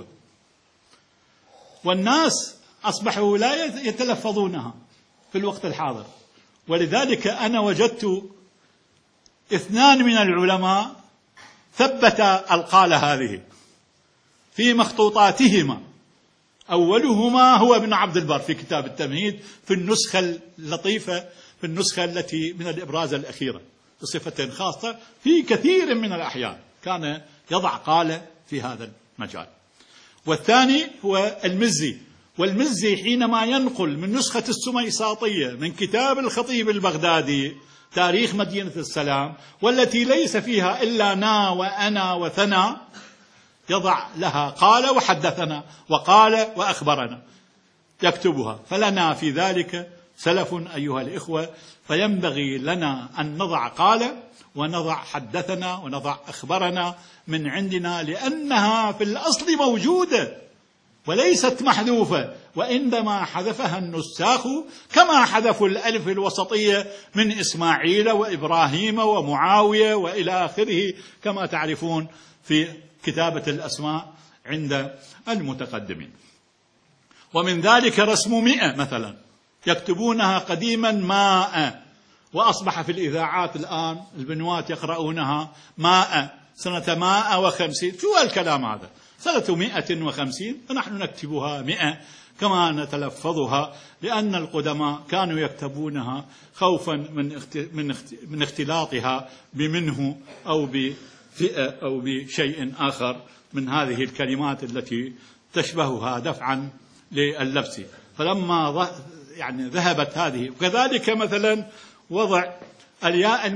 والناس أصبحوا لا يتلفظونها في الوقت الحاضر. ولذلك أنا وجدت 2 من العلماء ثبت القالة هذه في مخطوطاتهما. أولهما هو ابن عبد البر في كتاب التمهيد، في النسخة اللطيفة، في النسخة التي من الإبراز الأخيرة، بصفة خاصة في كثير من الأحيان كان يضع قال في هذا المجال. والثاني هو المزي، والمزي حينما ينقل من نسخة السميساطية من كتاب الخطيب البغدادي تاريخ مدينة السلام، والتي ليس فيها إلا نا وأنا وثنا، يضع لها قال وحدثنا وقال وأخبرنا يكتبها، فلنا في ذلك سلف أيها الإخوة، فينبغي لنا أن نضع قال ونضع حدثنا ونضع أخبرنا من عندنا، لأنها في الأصل موجودة وليست محذوفة، وإنما حذفها النساخ كما حذفوا الألف الوسطية من إسماعيل وإبراهيم ومعاوية وإلى آخره كما تعرفون في كتابة الأسماء عند المتقدمين. ومن ذلك رسم 100 مثلا، يكتبونها قديما ماء، وأصبح في الإذاعات الآن البنوات يقرؤونها ماء سنة 150. شو الكلام هذا؟ سنة 150 ونحن نكتبها 100 كما نتلفظها، لأن القدماء كانوا يكتبونها خوفا من اختلاطها بمنه أو بفئة أو بشيء آخر من هذه الكلمات التي تشبهها دفعا لللبس. فلما ذهبت هذه، وكذلك مثلا وضع الياء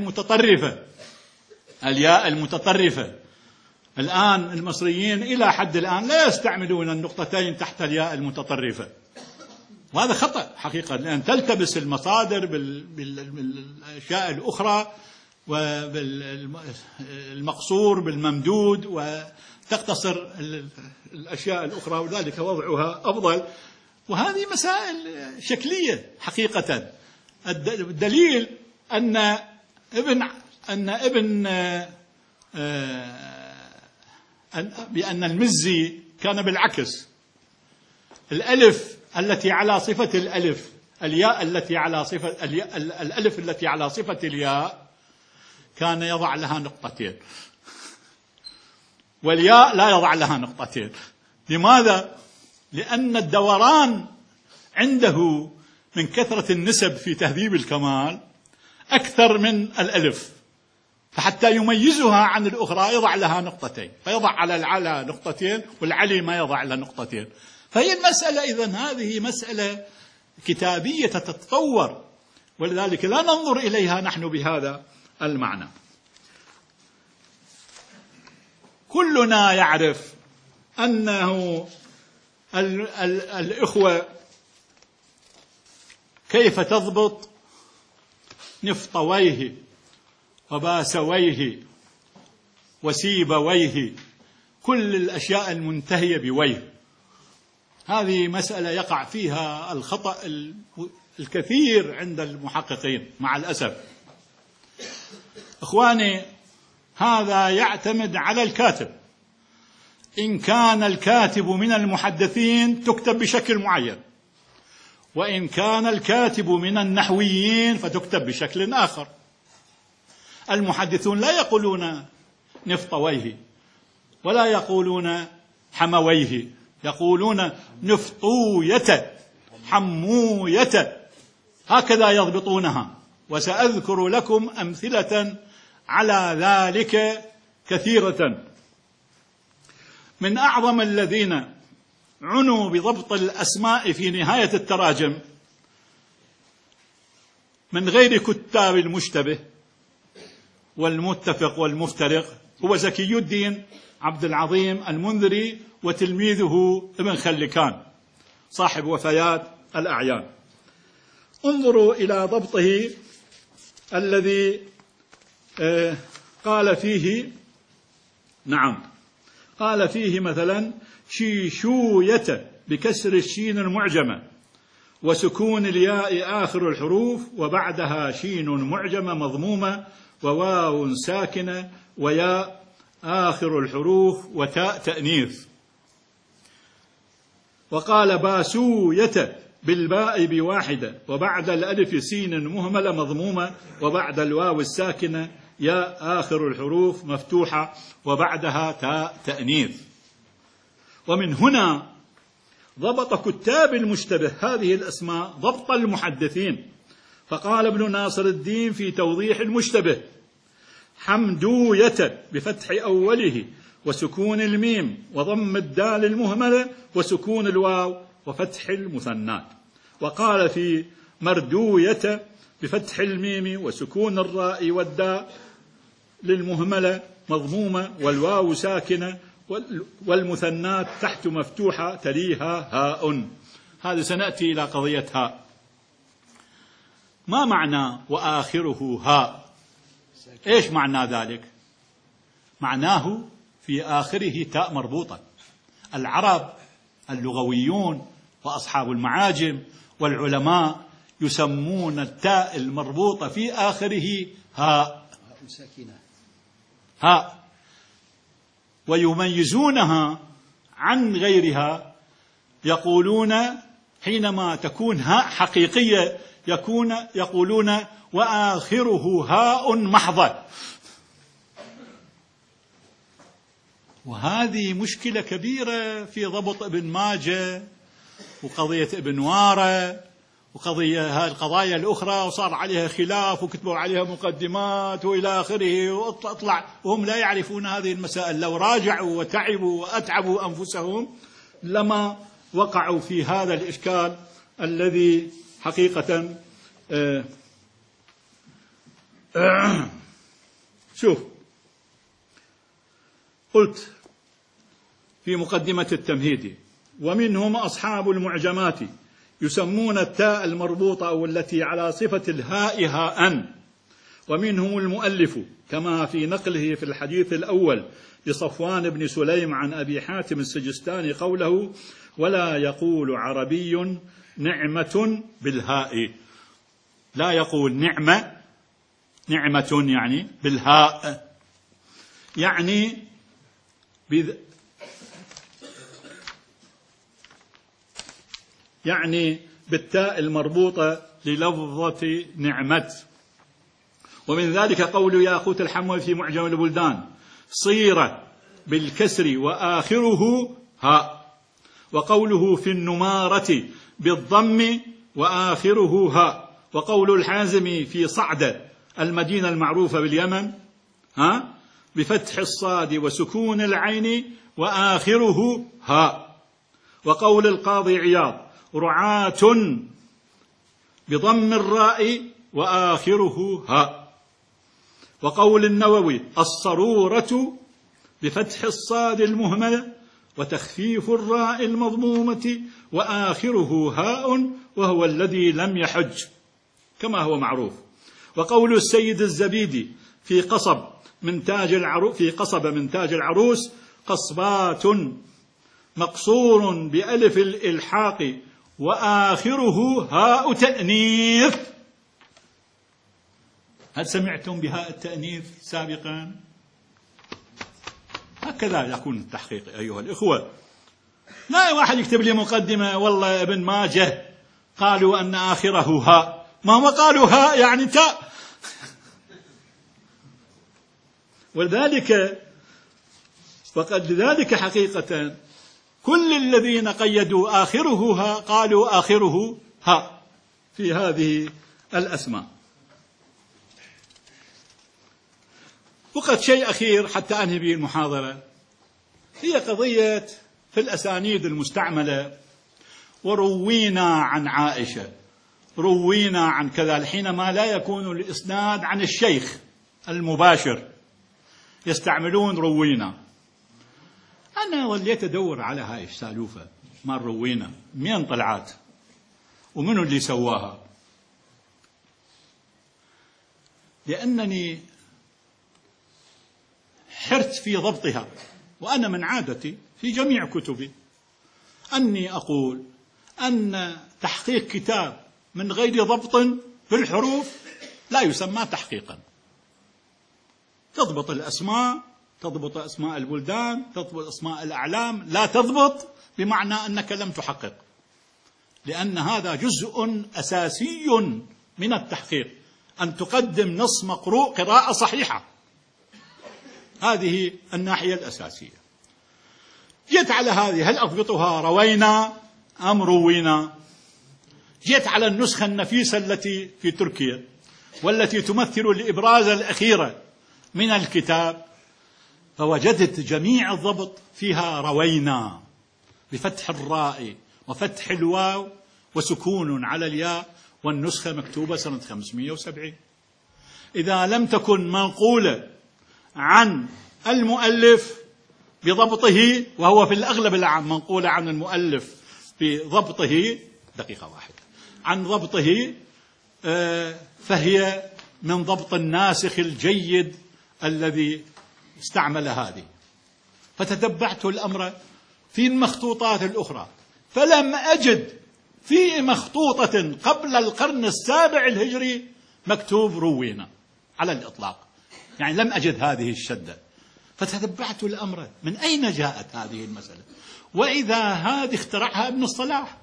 المتطرفة. الآن المصريين إلى حد الآن لا يستعملون النقطتين تحت الياء المتطرفة، وهذا خطأ حقيقة، لأن تلتبس المصادر بالأشياء الأخرى وبالمقصور بالممدود، وتقتصر الأشياء الأخرى، وذلك وضعها أفضل. وهذه مسائل شكلية حقيقة. الدليل بأن المزي كان بالعكس، الألف التي على صفة الألف، الياء التي على صفة الألف التي على صفة الياء كان يضع لها نقطتين، والياء لا يضع لها نقطتين. لماذا؟ لأن الدوران عنده من كثرة النسب في تهذيب الكمال أكثر من الألف، فحتى يميزها عن الأخرى يضع لها نقطتين، فيضع على العلى نقطتين والعلي ما يضع إلا نقطتين. فهي المسألة إذن هذه مسألة كتابية تتطور، ولذلك لا ننظر إليها نحن بهذا المعنى. كلنا يعرف أنه الإخوة كيف تضبط نفطويه وباسويه وسيبويه، كل الأشياء المنتهية بويه. هذه مسألة يقع فيها الخطأ الكثير عند المحققين مع الأسف. إخواني، هذا يعتمد على الكاتب. إن كان الكاتب من المحدثين تكتب بشكل معين، وإن كان الكاتب من النحويين فتكتب بشكل آخر. المحدثون لا يقولون نفطويه ولا يقولون حمويه، يقولون نفطوية حموية، هكذا يضبطونها. وسأذكر لكم أمثلة على ذلك كثيرة. من أعظم الذين عنوا بضبط الأسماء في نهاية التراجم من غير كتاب المشتبه والمتفق والمفترق هو زكي الدين عبد العظيم المنذري وتلميذه ابن خلكان صاحب وفيات الأعيان. انظروا إلى ضبطه الذي قال فيه مثلا شيشوية بكسر الشين المعجمة وسكون الياء آخر الحروف وبعدها شين معجمة مضمومة وواو ساكنة وياء آخر الحروف وتاء تأنيث. وقال باسوية بالباء بواحدة وبعد الألف سين مهملة مضمومة وبعد الواو الساكنة ياء آخر الحروف مفتوحة وبعدها تاء تأنيث. ومن هنا ضبط كتاب المشتبه هذه الأسماء ضبط المحدثين. فقال ابن ناصر الدين في توضيح المشتبه حمدوية بفتح أوله وسكون الميم وضم الدال المهملة وسكون الواو وفتح المثنات. وقال في مردوية بفتح الميم وسكون الراء والداء للمهملة مضمومة والواو ساكنة والمثنات تحت مفتوحة تليها هاء. هذا سنأتي إلى قضية هاء. ما معنى وآخره هاء؟ إيش معنى ذلك؟ معناه في آخره تاء مربوطة. العرب اللغويون وأصحاب المعاجم والعلماء يسمون التاء المربوطة في آخره هاء، هاء، ويميزونها عن غيرها. يقولون حينما تكون هاء حقيقية يقولون وآخره هاء محضة. وهذه مشكلة كبيرة في ضبط ابن ماجه وقضية ابن وارة وقضية هذه القضايا الأخرى، وصار عليها خلاف وكتبوا عليها مقدمات وإلى آخره، وأطلع وهم لا يعرفون هذه المسائل. لو راجعوا وتعبوا وأتعبوا أنفسهم لما وقعوا في هذا الإشكال الذي حقيقة شوف، قلت في مقدمة التمهيد: ومنهم أصحاب المعجمات يسمون التاء المربوطة أو التي على صفة الهاء هاء. ومنهم المؤلف كما في نقله في الحديث الأول لصفوان بن سليم عن أبي حاتم السجستاني قوله: ولا يقول عربي نعمة بالهاء. لا يقول نعمة يعني بالهاء، يعني بالتاء المربوطة للفظة نعمة. ومن ذلك قول ياقوت الحموي في معجم البلدان: صير بالكسر وآخره هاء. وقوله في النمارة بالضم وآخره هاء. وقول الحازمي في صعد المدينة المعروفة باليمن بفتح الصاد وسكون العين وآخره هاء. وقول القاضي عياض: رعاة بضم الراء وآخره هاء. وقول النووي: الصرورة بفتح الصاد المهملة وتخفيف الراء المضمومة وآخره هاء، وهو الذي لم يحج كما هو معروف. وقول السيد الزبيدي في قصب من تاج العروس: قصبات مقصور بألف الإلحاق وآخره هاء تأنيث. هل سمعتم بهاء التأنيث سابقا؟ هكذا يكون التحقيق أيها الإخوة. لا واحد يكتب لي مقدمة والله ابن ماجه قالوا أن آخره هاء، ما هو قالوا هاء يعني تاء. وقد لذلك حقيقة كل الذين قيدوا آخره هاء قالوا آخره هاء في هذه الأسماء. وقد شيء أخير حتى أنهي به المحاضرة، هي قضية في الأسانيد المستعملة. وروينا عن عائشة، روينا عن كذا، حينما لا يكون الإسناد عن الشيخ المباشر يستعملون روينا. أنا وليت أدور على هاي السالوفة ما روينا مين طلعت ومنو اللي سواها، لأنني حرت في ضبطها. وأنا من عادتي في جميع كتبي أني أقول أن تحقيق كتاب من غير ضبط بالحروف لا يسمى تحقيقا. تضبط الأسماء، تضبط أسماء البلدان، تضبط أسماء الأعلام، لا تضبط بمعنى أنك لم تحقق، لأن هذا جزء أساسي من التحقيق، أن تقدم نص مقروء قراءة صحيحة. هذه الناحية الأساسية. جيت على هذه، هل أضبطها روينا أم روينا؟ جيت على النسخة النفيسة التي في تركيا والتي تمثل الإبراز الأخيرة من الكتاب فوجدت جميع الضبط فيها روينا بفتح الراء وفتح الواو وسكون على الياء، والنسخة مكتوبة سنة 570. إذا لم تكن منقولة عن المؤلف بضبطه، وهو في الأغلب العام منقولة عن المؤلف بضبطه، دقيقة واحدة، عن ضبطه، فهي من ضبط الناسخ الجيد الذي استعمل هذه. فتتبعت الأمر في المخطوطات الأخرى فلم أجد في مخطوطة قبل القرن السابع الهجري مكتوب روينا على الإطلاق، يعني لم أجد هذه الشدة. فتتبعت الأمر من أين جاءت هذه المسألة، وإذا هذه اخترعها ابن الصلاح.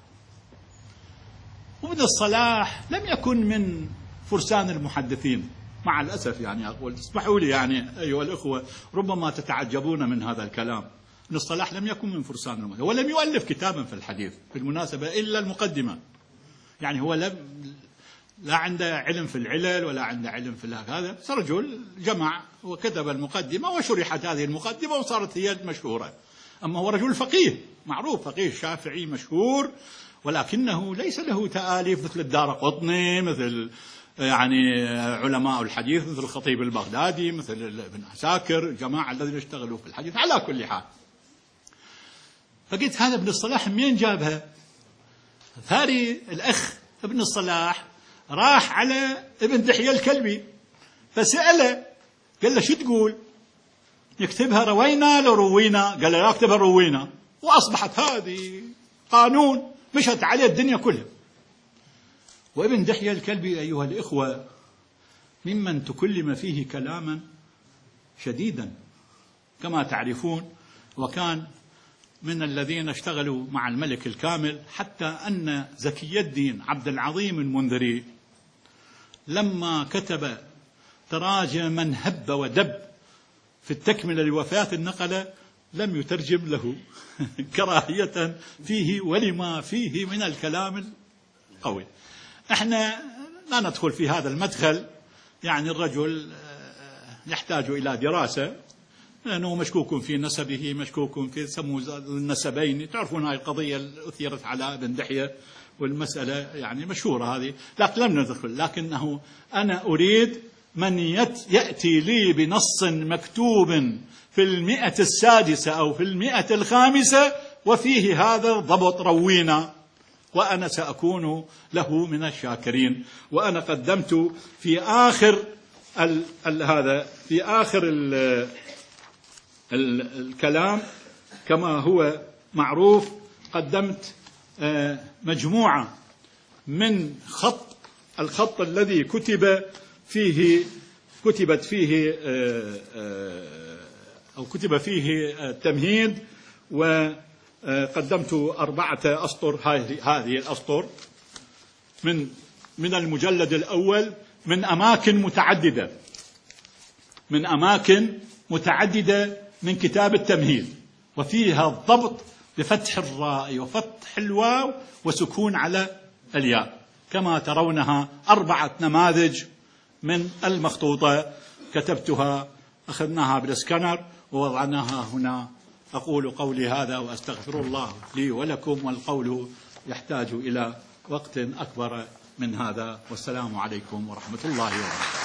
وابن الصلاح لم يكن من فرسان المحدثين، مع الأسف يعني أقول، اسمحوا لي يعني أيها الأخوة ربما تتعجبون من هذا الكلام. ابن الصلاح لم يكن من فرسان المحدثين، ولم يؤلف كتابا في الحديث بالمناسبة إلا المقدمة، يعني هو لا عنده علم في العلل ولا عنده علم في هذا، رجل جمع وكتب المقدمة وشرحت هذه المقدمة وصارت هي المشهورة. أما هو رجل فقيه معروف، فقيه شافعي مشهور، ولكنه ليس له تآليف مثل الدارقطني، مثل يعني علماء الحديث مثل الخطيب البغدادي، مثل ابن عساكر، جماعة الذين اشتغلوا في الحديث. على كل حال، فقلت هذا ابن الصلاح منين جابها؟ ثاني الأخ ابن الصلاح راح على ابن دحية الكلبي فسأله، قال له شو تقول؟ يكتبها روينا لو روينا؟ قال له لا اكتبها روينا، وأصبحت هذه قانون مشت عليه الدنيا كلها. وابن دحية الكلبي أيها الإخوة ممن تكلم فيه كلاما شديدا كما تعرفون، وكان من الذين اشتغلوا مع الملك الكامل، حتى أن زكي الدين عبد العظيم المنذري لما كتب تراجم من هب ودب في التكملة لوفاة النقلة لم يترجم له كراهية فيه ولما فيه من الكلام القوي. احنا لا ندخل في هذا المدخل، يعني الرجل يحتاج إلى دراسة، لأنه مشكوك في نسبه، مشكوك في سمو النسبين، تعرفون هاي القضية اللي أثيرت على ابن دحية والمسألة يعني مشهورة هذه، لكن لم ندخل. لكنه أنا أريد من يأتي لي بنص مكتوب في 106 أو في 105 وفيه هذا ضبط روينا، وأنا سأكون له من الشاكرين. وأنا قدمت في آخر هذا في آخر الكلام كما هو معروف، قدمت مجموعة من الخط الذي كتبت فيه أو كتب فيه التمهيد، وقدمت 4 أسطر. هذه الأسطر من المجلد الأول من أماكن متعددة من كتاب التمهيد، وفيها الضبط بفتح الراء وفتح الواو وسكون على الياء كما ترونها. 4 نماذج من المخطوطة كتبتها، أخذناها بالسكانر ووضعناها هنا. أقول قولي هذا وأستغفر الله لي ولكم، والقول يحتاج إلى وقت أكبر من هذا، والسلام عليكم ورحمة الله وبركاته.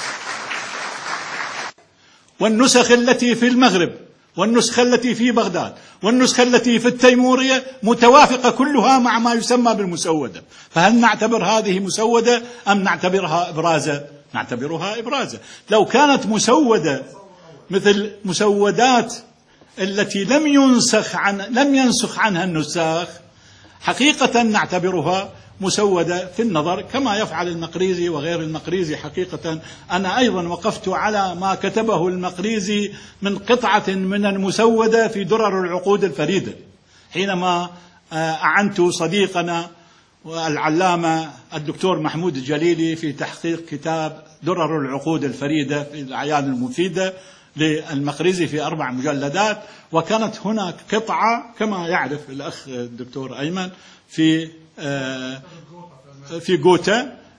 والنسخ التي في المغرب، والنسخة التي في بغداد، والنسخة التي في التيمورية متوافقة كلها مع ما يسمى بالمسودة. فهل نعتبر هذه مسودة أم نعتبرها إبرازة؟ نعتبرها إبرازة. لو كانت مسودة مثل مسودات التي لم ينسخ عنها النساخ، حقيقة نعتبرها مسودة في النظر كما يفعل المقريزي وغير المقريزي. حقيقة أنا أيضا وقفت على ما كتبه المقريزي من قطعة من المسودة في درر العقود الفريدة، حينما أعنت صديقنا والعلامة الدكتور محمود الجليلي في تحقيق كتاب درر العقود الفريدة في الأعيان المفيدة للمقريزي في 4 مجلدات. وكانت هناك قطعة كما يعرف الأخ الدكتور أيمن في غوتا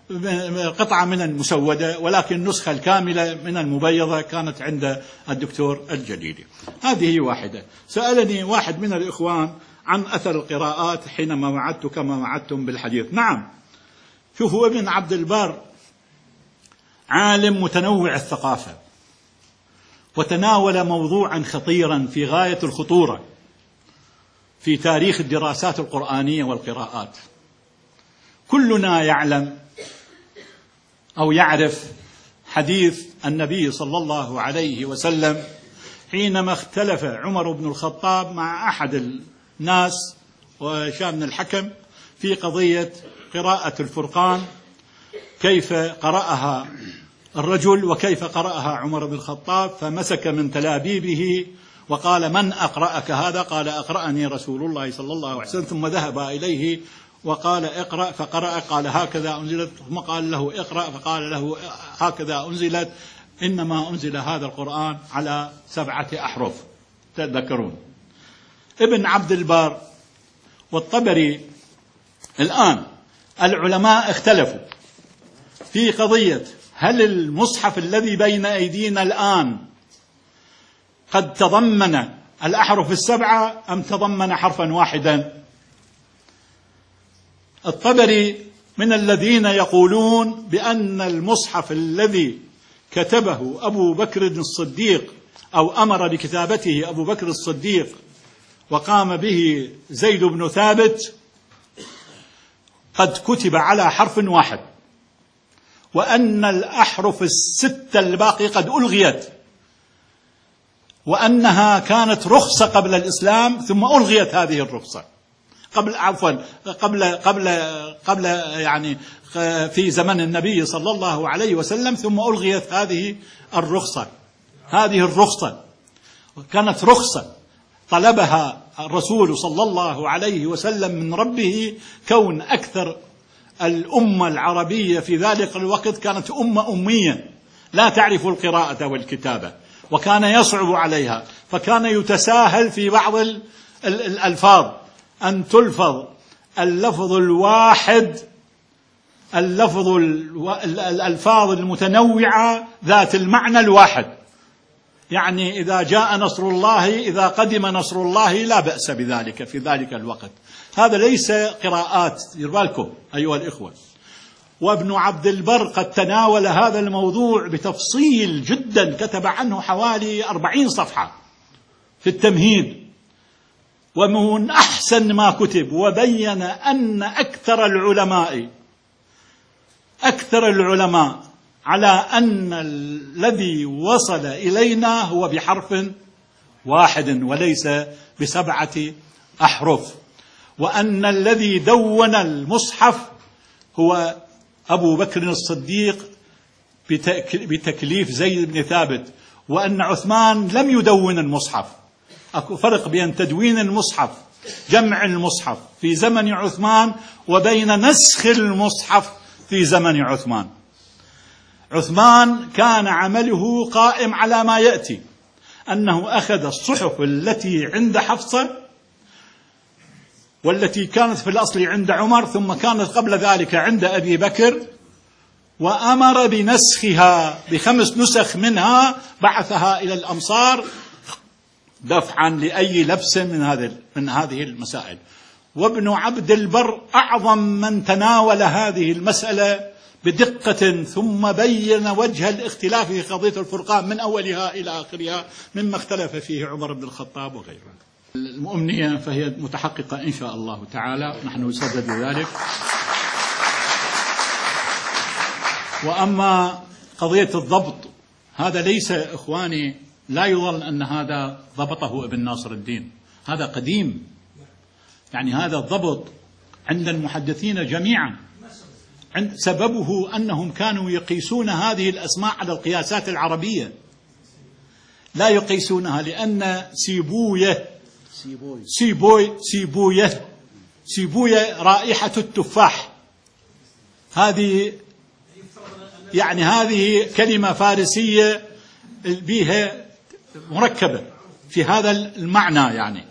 قطعة من المسودة، ولكن النسخة الكاملة من المبيضة كانت عند الدكتور الجليلي. هذه واحدة. سألني واحد من الإخوان عن أثر القراءات حينما وعدت كما وعدتم بالحديث. نعم، شوفوا، ابن عبد البر عالم متنوع الثقافة، وتناول موضوعا خطيرا في غاية الخطورة في تاريخ الدراسات القرآنية والقراءات. كلنا يعلم أو يعرف حديث النبي صلى الله عليه وسلم حينما اختلف عمر بن الخطاب مع أحد الناس وهشام بن الحكم في قضية قراءة الفرقان، كيف قرأها الرجل وكيف قرأها عمر بن الخطاب، فمسك من تلابيبه وقال: من أقرأك هذا؟ قال: أقرأني رسول الله صلى الله عليه وسلم. ثم ذهب إليه وقال: اقرأ، فقرأ، قال: هكذا أنزلت. ثم قال له: اقرأ، فقال له: هكذا أنزلت. إنما أنزل هذا القرآن على 7 أحرف. تذكرون ابن عبد البر والطبري. الآن العلماء اختلفوا في قضية: هل المصحف الذي بين أيدينا الآن قد تضمن الأحرف 7 أم تضمن حرفا واحدا؟ الطبري من الذين يقولون بأن المصحف الذي كتبه أبو بكر الصديق أو أمر بكتابته أبو بكر الصديق وقام به زيد بن ثابت قد كتب على حرف واحد، وأن الأحرف 6 الباقي قد ألغيت، وأنها كانت رخصة قبل الإسلام ثم ألغيت هذه الرخصة قبل يعني في زمن النبي صلى الله عليه وسلم، ثم ألغيت هذه الرخصة. هذه الرخصة كانت رخصة طلبها الرسول صلى الله عليه وسلم من ربه، كون أكثر الأمة العربية في ذلك الوقت كانت أمة أمية لا تعرف القراءة والكتابة، وكان يصعب عليها، فكان يتساهل في بعض الألفاظ أن تلفظ اللفظ الواحد، الألفاظ المتنوعة ذات المعنى الواحد. يعني إذا جاء نصر الله، إذا قدم نصر الله، لا بأس بذلك في ذلك الوقت. هذا ليس قراءات، دير بالكم أيها الإخوة. وابن عبد البر قد تناول هذا الموضوع بتفصيل جدا، كتب عنه حوالي 40 صفحة في التمهيد، ومن أحسن ما كتب، وبين أن أكثر العلماء على أن الذي وصل إلينا هو بحرف واحد وليس ب7 أحرف، وأن الذي دون المصحف هو أبو بكر الصديق بتكليف زيد بن ثابت، وأن عثمان لم يدون المصحف. أكو فرق بين تدوين المصحف، جمع المصحف في زمن عثمان، وبين نسخ المصحف في زمن عثمان. عثمان كان عمله قائم على ما يأتي، أنه أخذ الصحف التي عند حفصة والتي كانت في الأصل عند عمر، ثم كانت قبل ذلك عند أبي بكر، وأمر بنسخها ب5 نسخ منها، بعثها إلى الأمصار دفعا لأي لبس من هذه المسائل. وابن عبد البر أعظم من تناول هذه المسألة بدقة، ثم بين وجه الاختلاف في قضية الفرقان من أولها إلى آخرها، مما اختلف فيه عمر بن الخطاب وغيره. الأمنية فهي متحققة إن شاء الله تعالى، نحن نسدد ذلك. وأما قضية الضبط، هذا ليس إخواني، لا يظن أن هذا ضبطه ابن ناصر الدين، هذا قديم. يعني هذا الضبط عند المحدثين جميعا، سببه أنهم كانوا يقيسون هذه الأسماء على القياسات العربية، لا يقيسونها، لأن سيبوية رائحة التفاح، هذه يعني هذه كلمة فارسية بها مركبة في هذا المعنى يعني.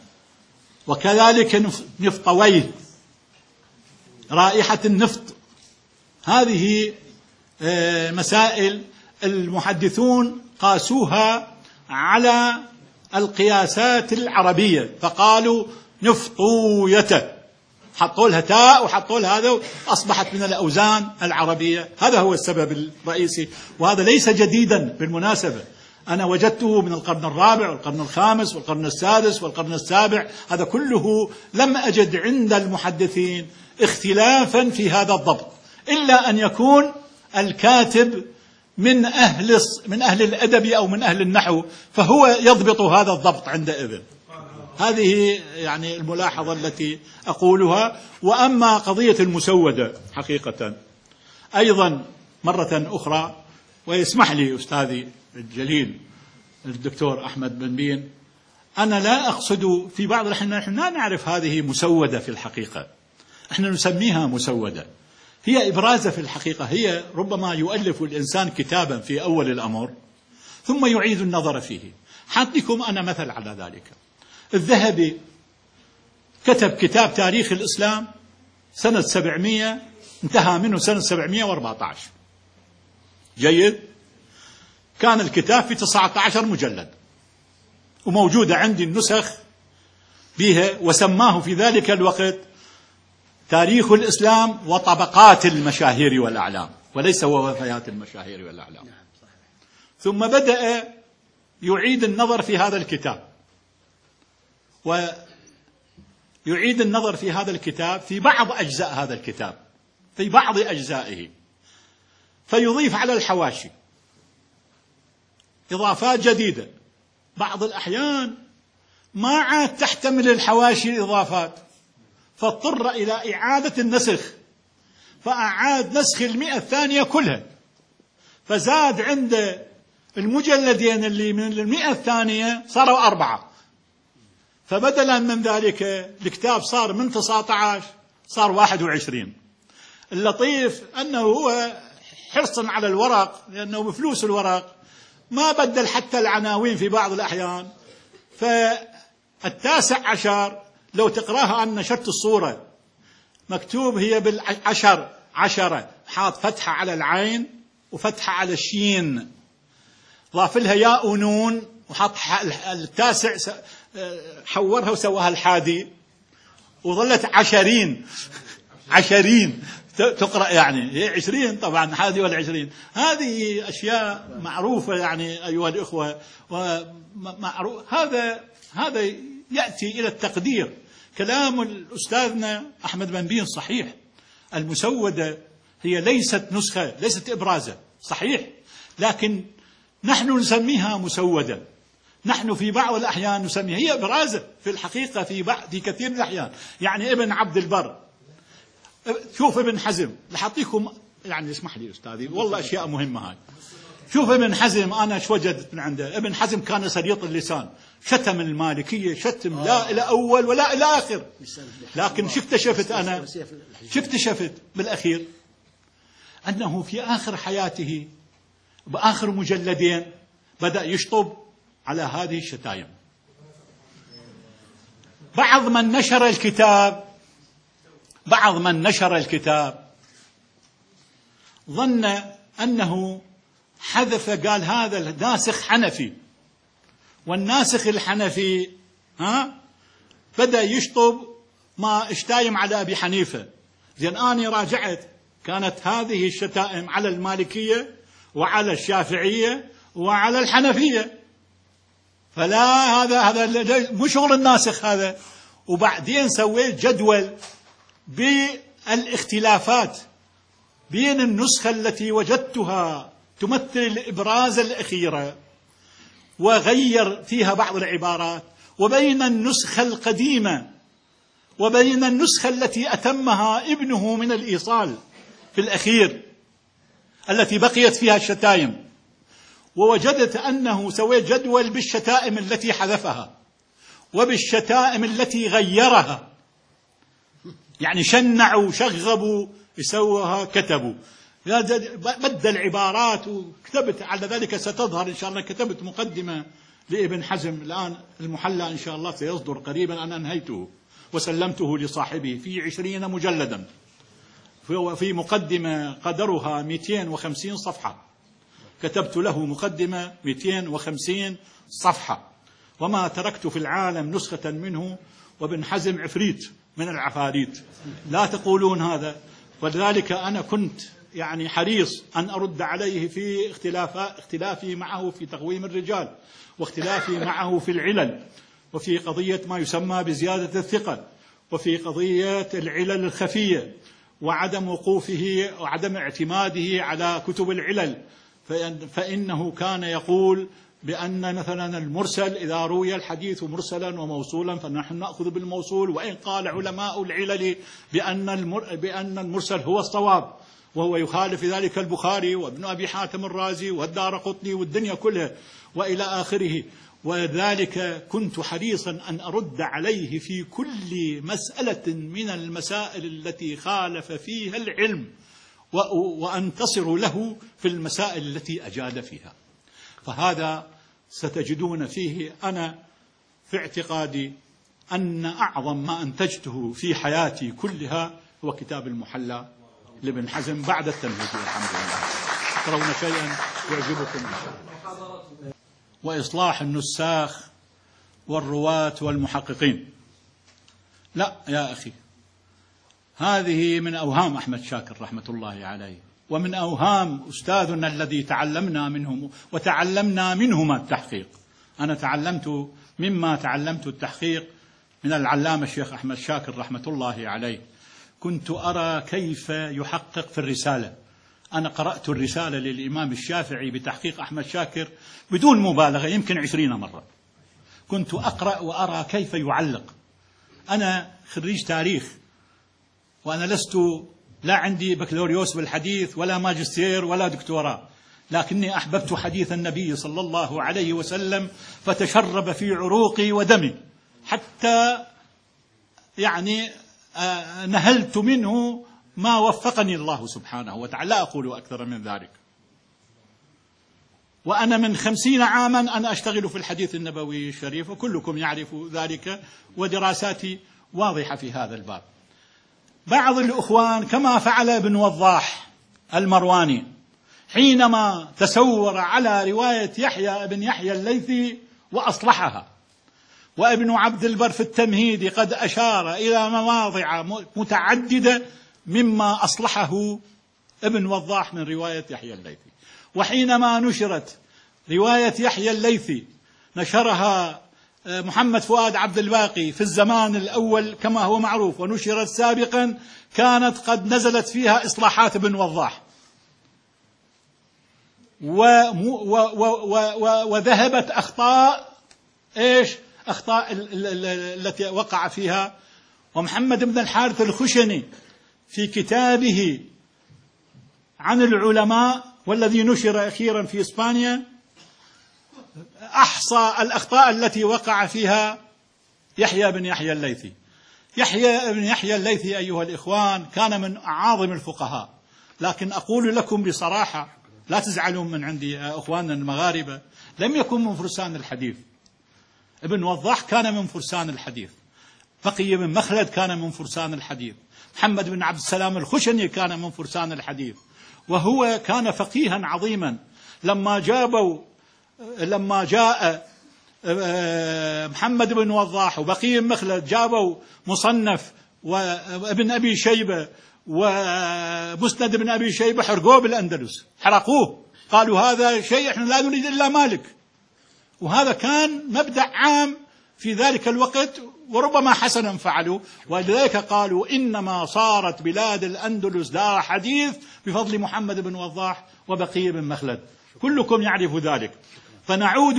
وكذلك نفطويه، رائحة النفط، هذه مسائل المحدثون قاسوها على القياسات العربية، فقالوا نفطوية، حطوا لها تاء وحطوا لها هذا، أصبحت من الأوزان العربية. هذا هو السبب الرئيسي، وهذا ليس جديدا بالمناسبة، أنا وجدته من القرن الرابع والقرن الخامس والقرن السادس والقرن السابع، هذا كله لم أجد عند المحدثين اختلافا في هذا الضبط، إلا أن يكون الكاتب من أهل الأدب أو من أهل النحو، فهو يضبط هذا الضبط عند ابن. هذه يعني الملاحظة التي أقولها. وأما قضية المسودة حقيقة أيضا مرة أخرى، ويسمح لي أستاذي الجليل الدكتور أحمد بن بين، أنا لا أقصد في بعض الأحيان، نحن لا نعرف هذه مسودة في الحقيقة، احنا نسميها مسودة، هي إبرازة في الحقيقة، هي ربما يؤلف الإنسان كتابا في أول الأمر ثم يعيد النظر فيه. حاعطيكم أنا مثل على ذلك. الذهبي كتب كتاب تاريخ الإسلام سنة 700، انتهى منه سنة 714. جيد. كان الكتاب في 19 مجلد، وموجودة عندي النسخ بها، وسماه في ذلك الوقت تاريخ الإسلام وطبقات المشاهير والأعلام، وليس ووفيات المشاهير والأعلام. ثم بدأ يعيد النظر في هذا الكتاب، ويعيد النظر في هذا الكتاب في بعض أجزاء هذا الكتاب، في بعض أجزائه، فيضيف على الحواشي إضافات جديدة. بعض الأحيان ما عاد تحتمل الحواشي إضافات، فاضطر إلى إعادة النسخ، فأعاد نسخ 100 الثانية كلها، فزاد عند المجلدين اللي من 100 الثانية صاروا 4، فبدلا من ذلك الكتاب صار من 19 صار 21. اللطيف أنه هو حرصا على الورق، لأنه بفلوس الورق ما بدل حتى العناوين في بعض الأحيان. ف19 لو تقراها عن نشرت الصورة مكتوب هي عشرة، حاط فتحة على العين وفتحة على الشين، ضاف لها ياء ونون، وحط التاسع حورها وسواها الحادي، وظلت 20 تقرأ، يعني هي 20 طبعا، حادي والعشرين. هذه أشياء معروفة يعني أيها الإخوة، هذا يأتي إلى التقدير. كلام الأستاذنا أحمد بن بين صحيح، المسودة هي ليست نسخة، ليست إبرازة، صحيح، لكن نحن نسميها مسودة. نحن في بعض الأحيان نسميها هي إبرازة في الحقيقة، في كثير من الأحيان. يعني ابن عبد البر، شوف ابن حزم، لحطيكم يعني اسمح لي أستاذي والله أشياء مهمة هاي. شوف ابن حزم، أنا شو وجدت من عنده. ابن حزم كان سليط اللسان، شتم المالكية شتم لا إلى أول ولا إلى آخر. لكن شو اكتشفت بالأخير؟ أنه في آخر حياته بآخر مجلدين بدأ يشطب على هذه الشتايم. بعض من نشر الكتاب ظن أنه حذف، قال هذا الناسخ حنفي، والناسخ الحنفي بدأ يشطب ما اشتايم على أبي حنيفة. زين أنا راجعت، كانت هذه الشتائم على المالكية وعلى الشافعية وعلى الحنفية، فلا هذا مو شغل الناسخ هذا. وبعدين سويت جدول بالاختلافات بين النسخة التي وجدتها تمثل الإبراز الأخيرة وغير فيها بعض العبارات، وبين النسخة القديمة وبين النسخة التي أتمها ابنه من الإيصال في الأخير التي بقيت فيها الشتائم. ووجدت أنه سويت جدول بالشتائم التي حذفها وبالشتائم التي غيرها، يعني شنعوا شغبوا يسوها كتبوا، بدل عبارات وكتبت على ذلك. ستظهر إن شاء الله، كتبت مقدمة لابن حزم الآن، المحلى إن شاء الله سيصدر قريبا، أنا أنهيته وسلمته لصاحبه في 20 مجلدا. في مقدمة قدرها 250 صفحة، كتبت له مقدمة 250 صفحة، وما تركت في العالم نسخة منه، وابن حزم عفريت من العفاريت، لا تقولون هذا. ولذلك أنا كنت يعني حريص أن أرد عليه في اختلافي معه في تقويم الرجال، واختلافي معه في العلل، وفي قضية ما يسمى بزيادة الثقة، وفي قضية العلل الخفية، وعدم وقوفه وعدم اعتماده على كتب العلل، فإنه كان يقول بأن مثلا المرسل إذا روي الحديث مرسلا وموصولا فنحن نأخذ بالموصول، وإن قال علماء العلل بأن المرسل هو الصواب، وهو يخالف ذلك البخاري وابن أبي حاتم الرازي والدارقطني والدنيا كلها وإلى آخره. وذلك كنت حريصا أن أرد عليه في كل مسألة من المسائل التي خالف فيها العلم، وأنتصر له في المسائل التي أجاد فيها. فهذا ستجدون فيه أنا في اعتقادي أن أعظم ما أنتجته في حياتي كلها هو كتاب المحلى لابن حزم بعد التمهيد، والحمد لله. ترون شيئا يعجبكم إن شاء الله. وإصلاح النساخ والرواة والمحققين، لا يا أخي، هذه من أوهام أحمد شاكر رحمة الله عليه، ومن أوهام أستاذنا الذي تعلمنا منهم وتعلمنا منهما التحقيق. أنا مما تعلمت التحقيق من العلامة الشيخ أحمد شاكر رحمة الله عليه. كنت أرى كيف يحقق في الرسالة. أنا قرأت الرسالة للإمام الشافعي بتحقيق أحمد شاكر بدون مبالغة يمكن 20 مرة. كنت أقرأ وأرى كيف يعلق. أنا خريج تاريخ، وأنا لا عندي بكالوريوس بالحديث ولا ماجستير ولا دكتوراه، لكني أحببت حديث النبي صلى الله عليه وسلم فتشرب في عروقي ودمي، حتى يعني نهلت منه ما وفقني الله سبحانه وتعالى، لا أقول أكثر من ذلك. وأنا من 50 عاما أنا أشتغل في الحديث النبوي الشريف، وكلكم يعرف ذلك، ودراساتي واضحة في هذا الباب. بعض الإخوان كما فعل ابن وضاح المرواني حينما تسور على رواية يحيى بن يحيى الليثي وأصلحها، وابن عبد البر في التمهيد قد أشار إلى مواضع متعددة مما أصلحه ابن وضاح من رواية يحيى الليثي. وحينما نشرت رواية يحيى الليثي نشرها محمد فؤاد عبد الباقي في الزمان الأول كما هو معروف، ونشرت سابقا كانت قد نزلت فيها إصلاحات ابن وضاح، وذهبت أخطاء التي وقع فيها. ومحمد بن الحارث الخشني في كتابه عن العلماء والذي نشر أخيرا في إسبانيا أحصى الأخطاء التي وقع فيها يحيى بن يحيى الليثي. يحيى بن يحيى الليثي أيها الإخوان كان من أعاظم الفقهاء، لكن أقول لكم بصراحة لا تزعلون من عندي أخواننا المغاربة، لم يكن من فرسان الحديث. ابن وضاح كان من فرسان الحديث، بقي بن مخلد كان من فرسان الحديث، محمد بن عبد السلام الخشني كان من فرسان الحديث، وهو كان فقيها عظيما. لما جاء محمد بن وضاح وبقي بن مخلد جابوا مصنف وابن أبي شيبة ومسند ابن أبي شيبة، حرقوه بالأندلس، حرقوه، قالوا هذا شيء احنا لا نريد إلا مالك. وهذا كان مبدأ عام في ذلك الوقت، وربما حسنا فعلوا. ولذلك قالوا إنما صارت بلاد الأندلس دار حديث بفضل محمد بن وضاح وبقي بن مخلد، كلكم يعرف ذلك. فنعود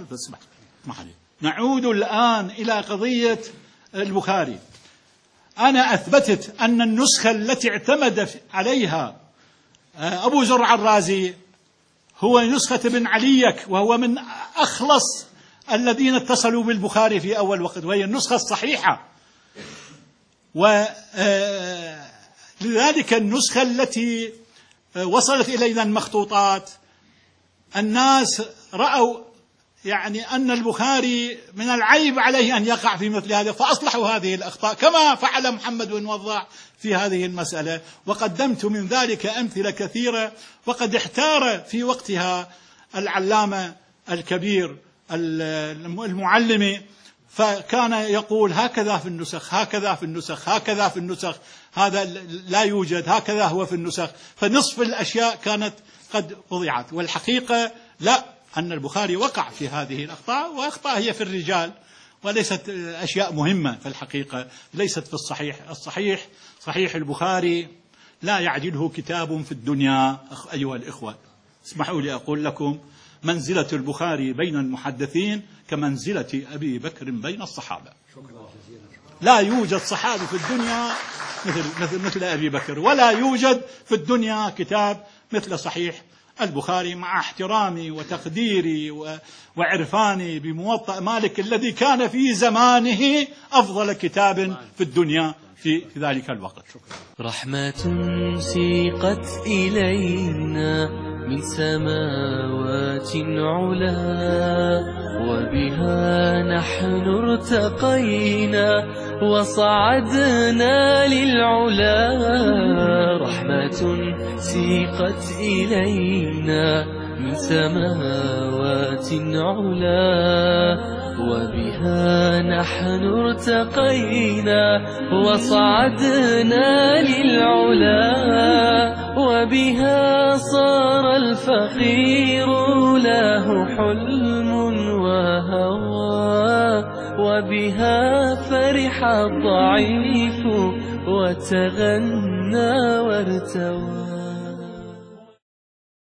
الآن إلى قضية البخاري. أنا أثبتت أن النسخة التي اعتمد عليها أبو زرع الرازي هو نسخة ابن عليك، وهو من أخلص الذين اتصلوا بالبخاري في أول وقت، وهي النسخة الصحيحة. ولذلك النسخة التي وصلت إلينا المخطوطات الناس رأوا يعني أن البخاري من العيب عليه أن يقع في مثل هذا، فأصلحوا هذه الأخطاء كما فعل محمد بن وضاح في هذه المسألة، وقدمت من ذلك أمثلة كثيرة. وقد احتار في وقتها العلامة الكبير المعلمي، فكان يقول هكذا في النسخ، هكذا في النسخ، هكذا في النسخ، هذا لا يوجد، هكذا هو في النسخ، فنصف الأشياء كانت قد وضعت. والحقيقة لا، أن البخاري وقع في هذه الأخطاء، وأخطاء هي في الرجال وليست أشياء مهمة في الحقيقة، ليست في الصحيح. صحيح البخاري لا يعدله كتاب في الدنيا. أيها الإخوة، اسمحوا لي أقول لكم منزلة البخاري بين المحدثين كمنزلة أبي بكر بين الصحابة. لا يوجد صحابي في الدنيا مثل أبي بكر، ولا يوجد في الدنيا كتاب مثل صحيح البخاري، مع احترامي وتقديري وعرفاني بموطأ مالك الذي كان في زمانه أفضل كتاب في الدنيا في ذلك الوقت. رحمة سيقت إلينا من سماوات علا، وبها نحن ارتقينا وصعدنا للعلا. رحمة سيقت إلينا من سماوات علا، وبها نحن ارتقينا وصعدنا للعلا. وبها صار الفقير له حلم وهوى، وبها فرح الضعيف وتغنى وارتوى.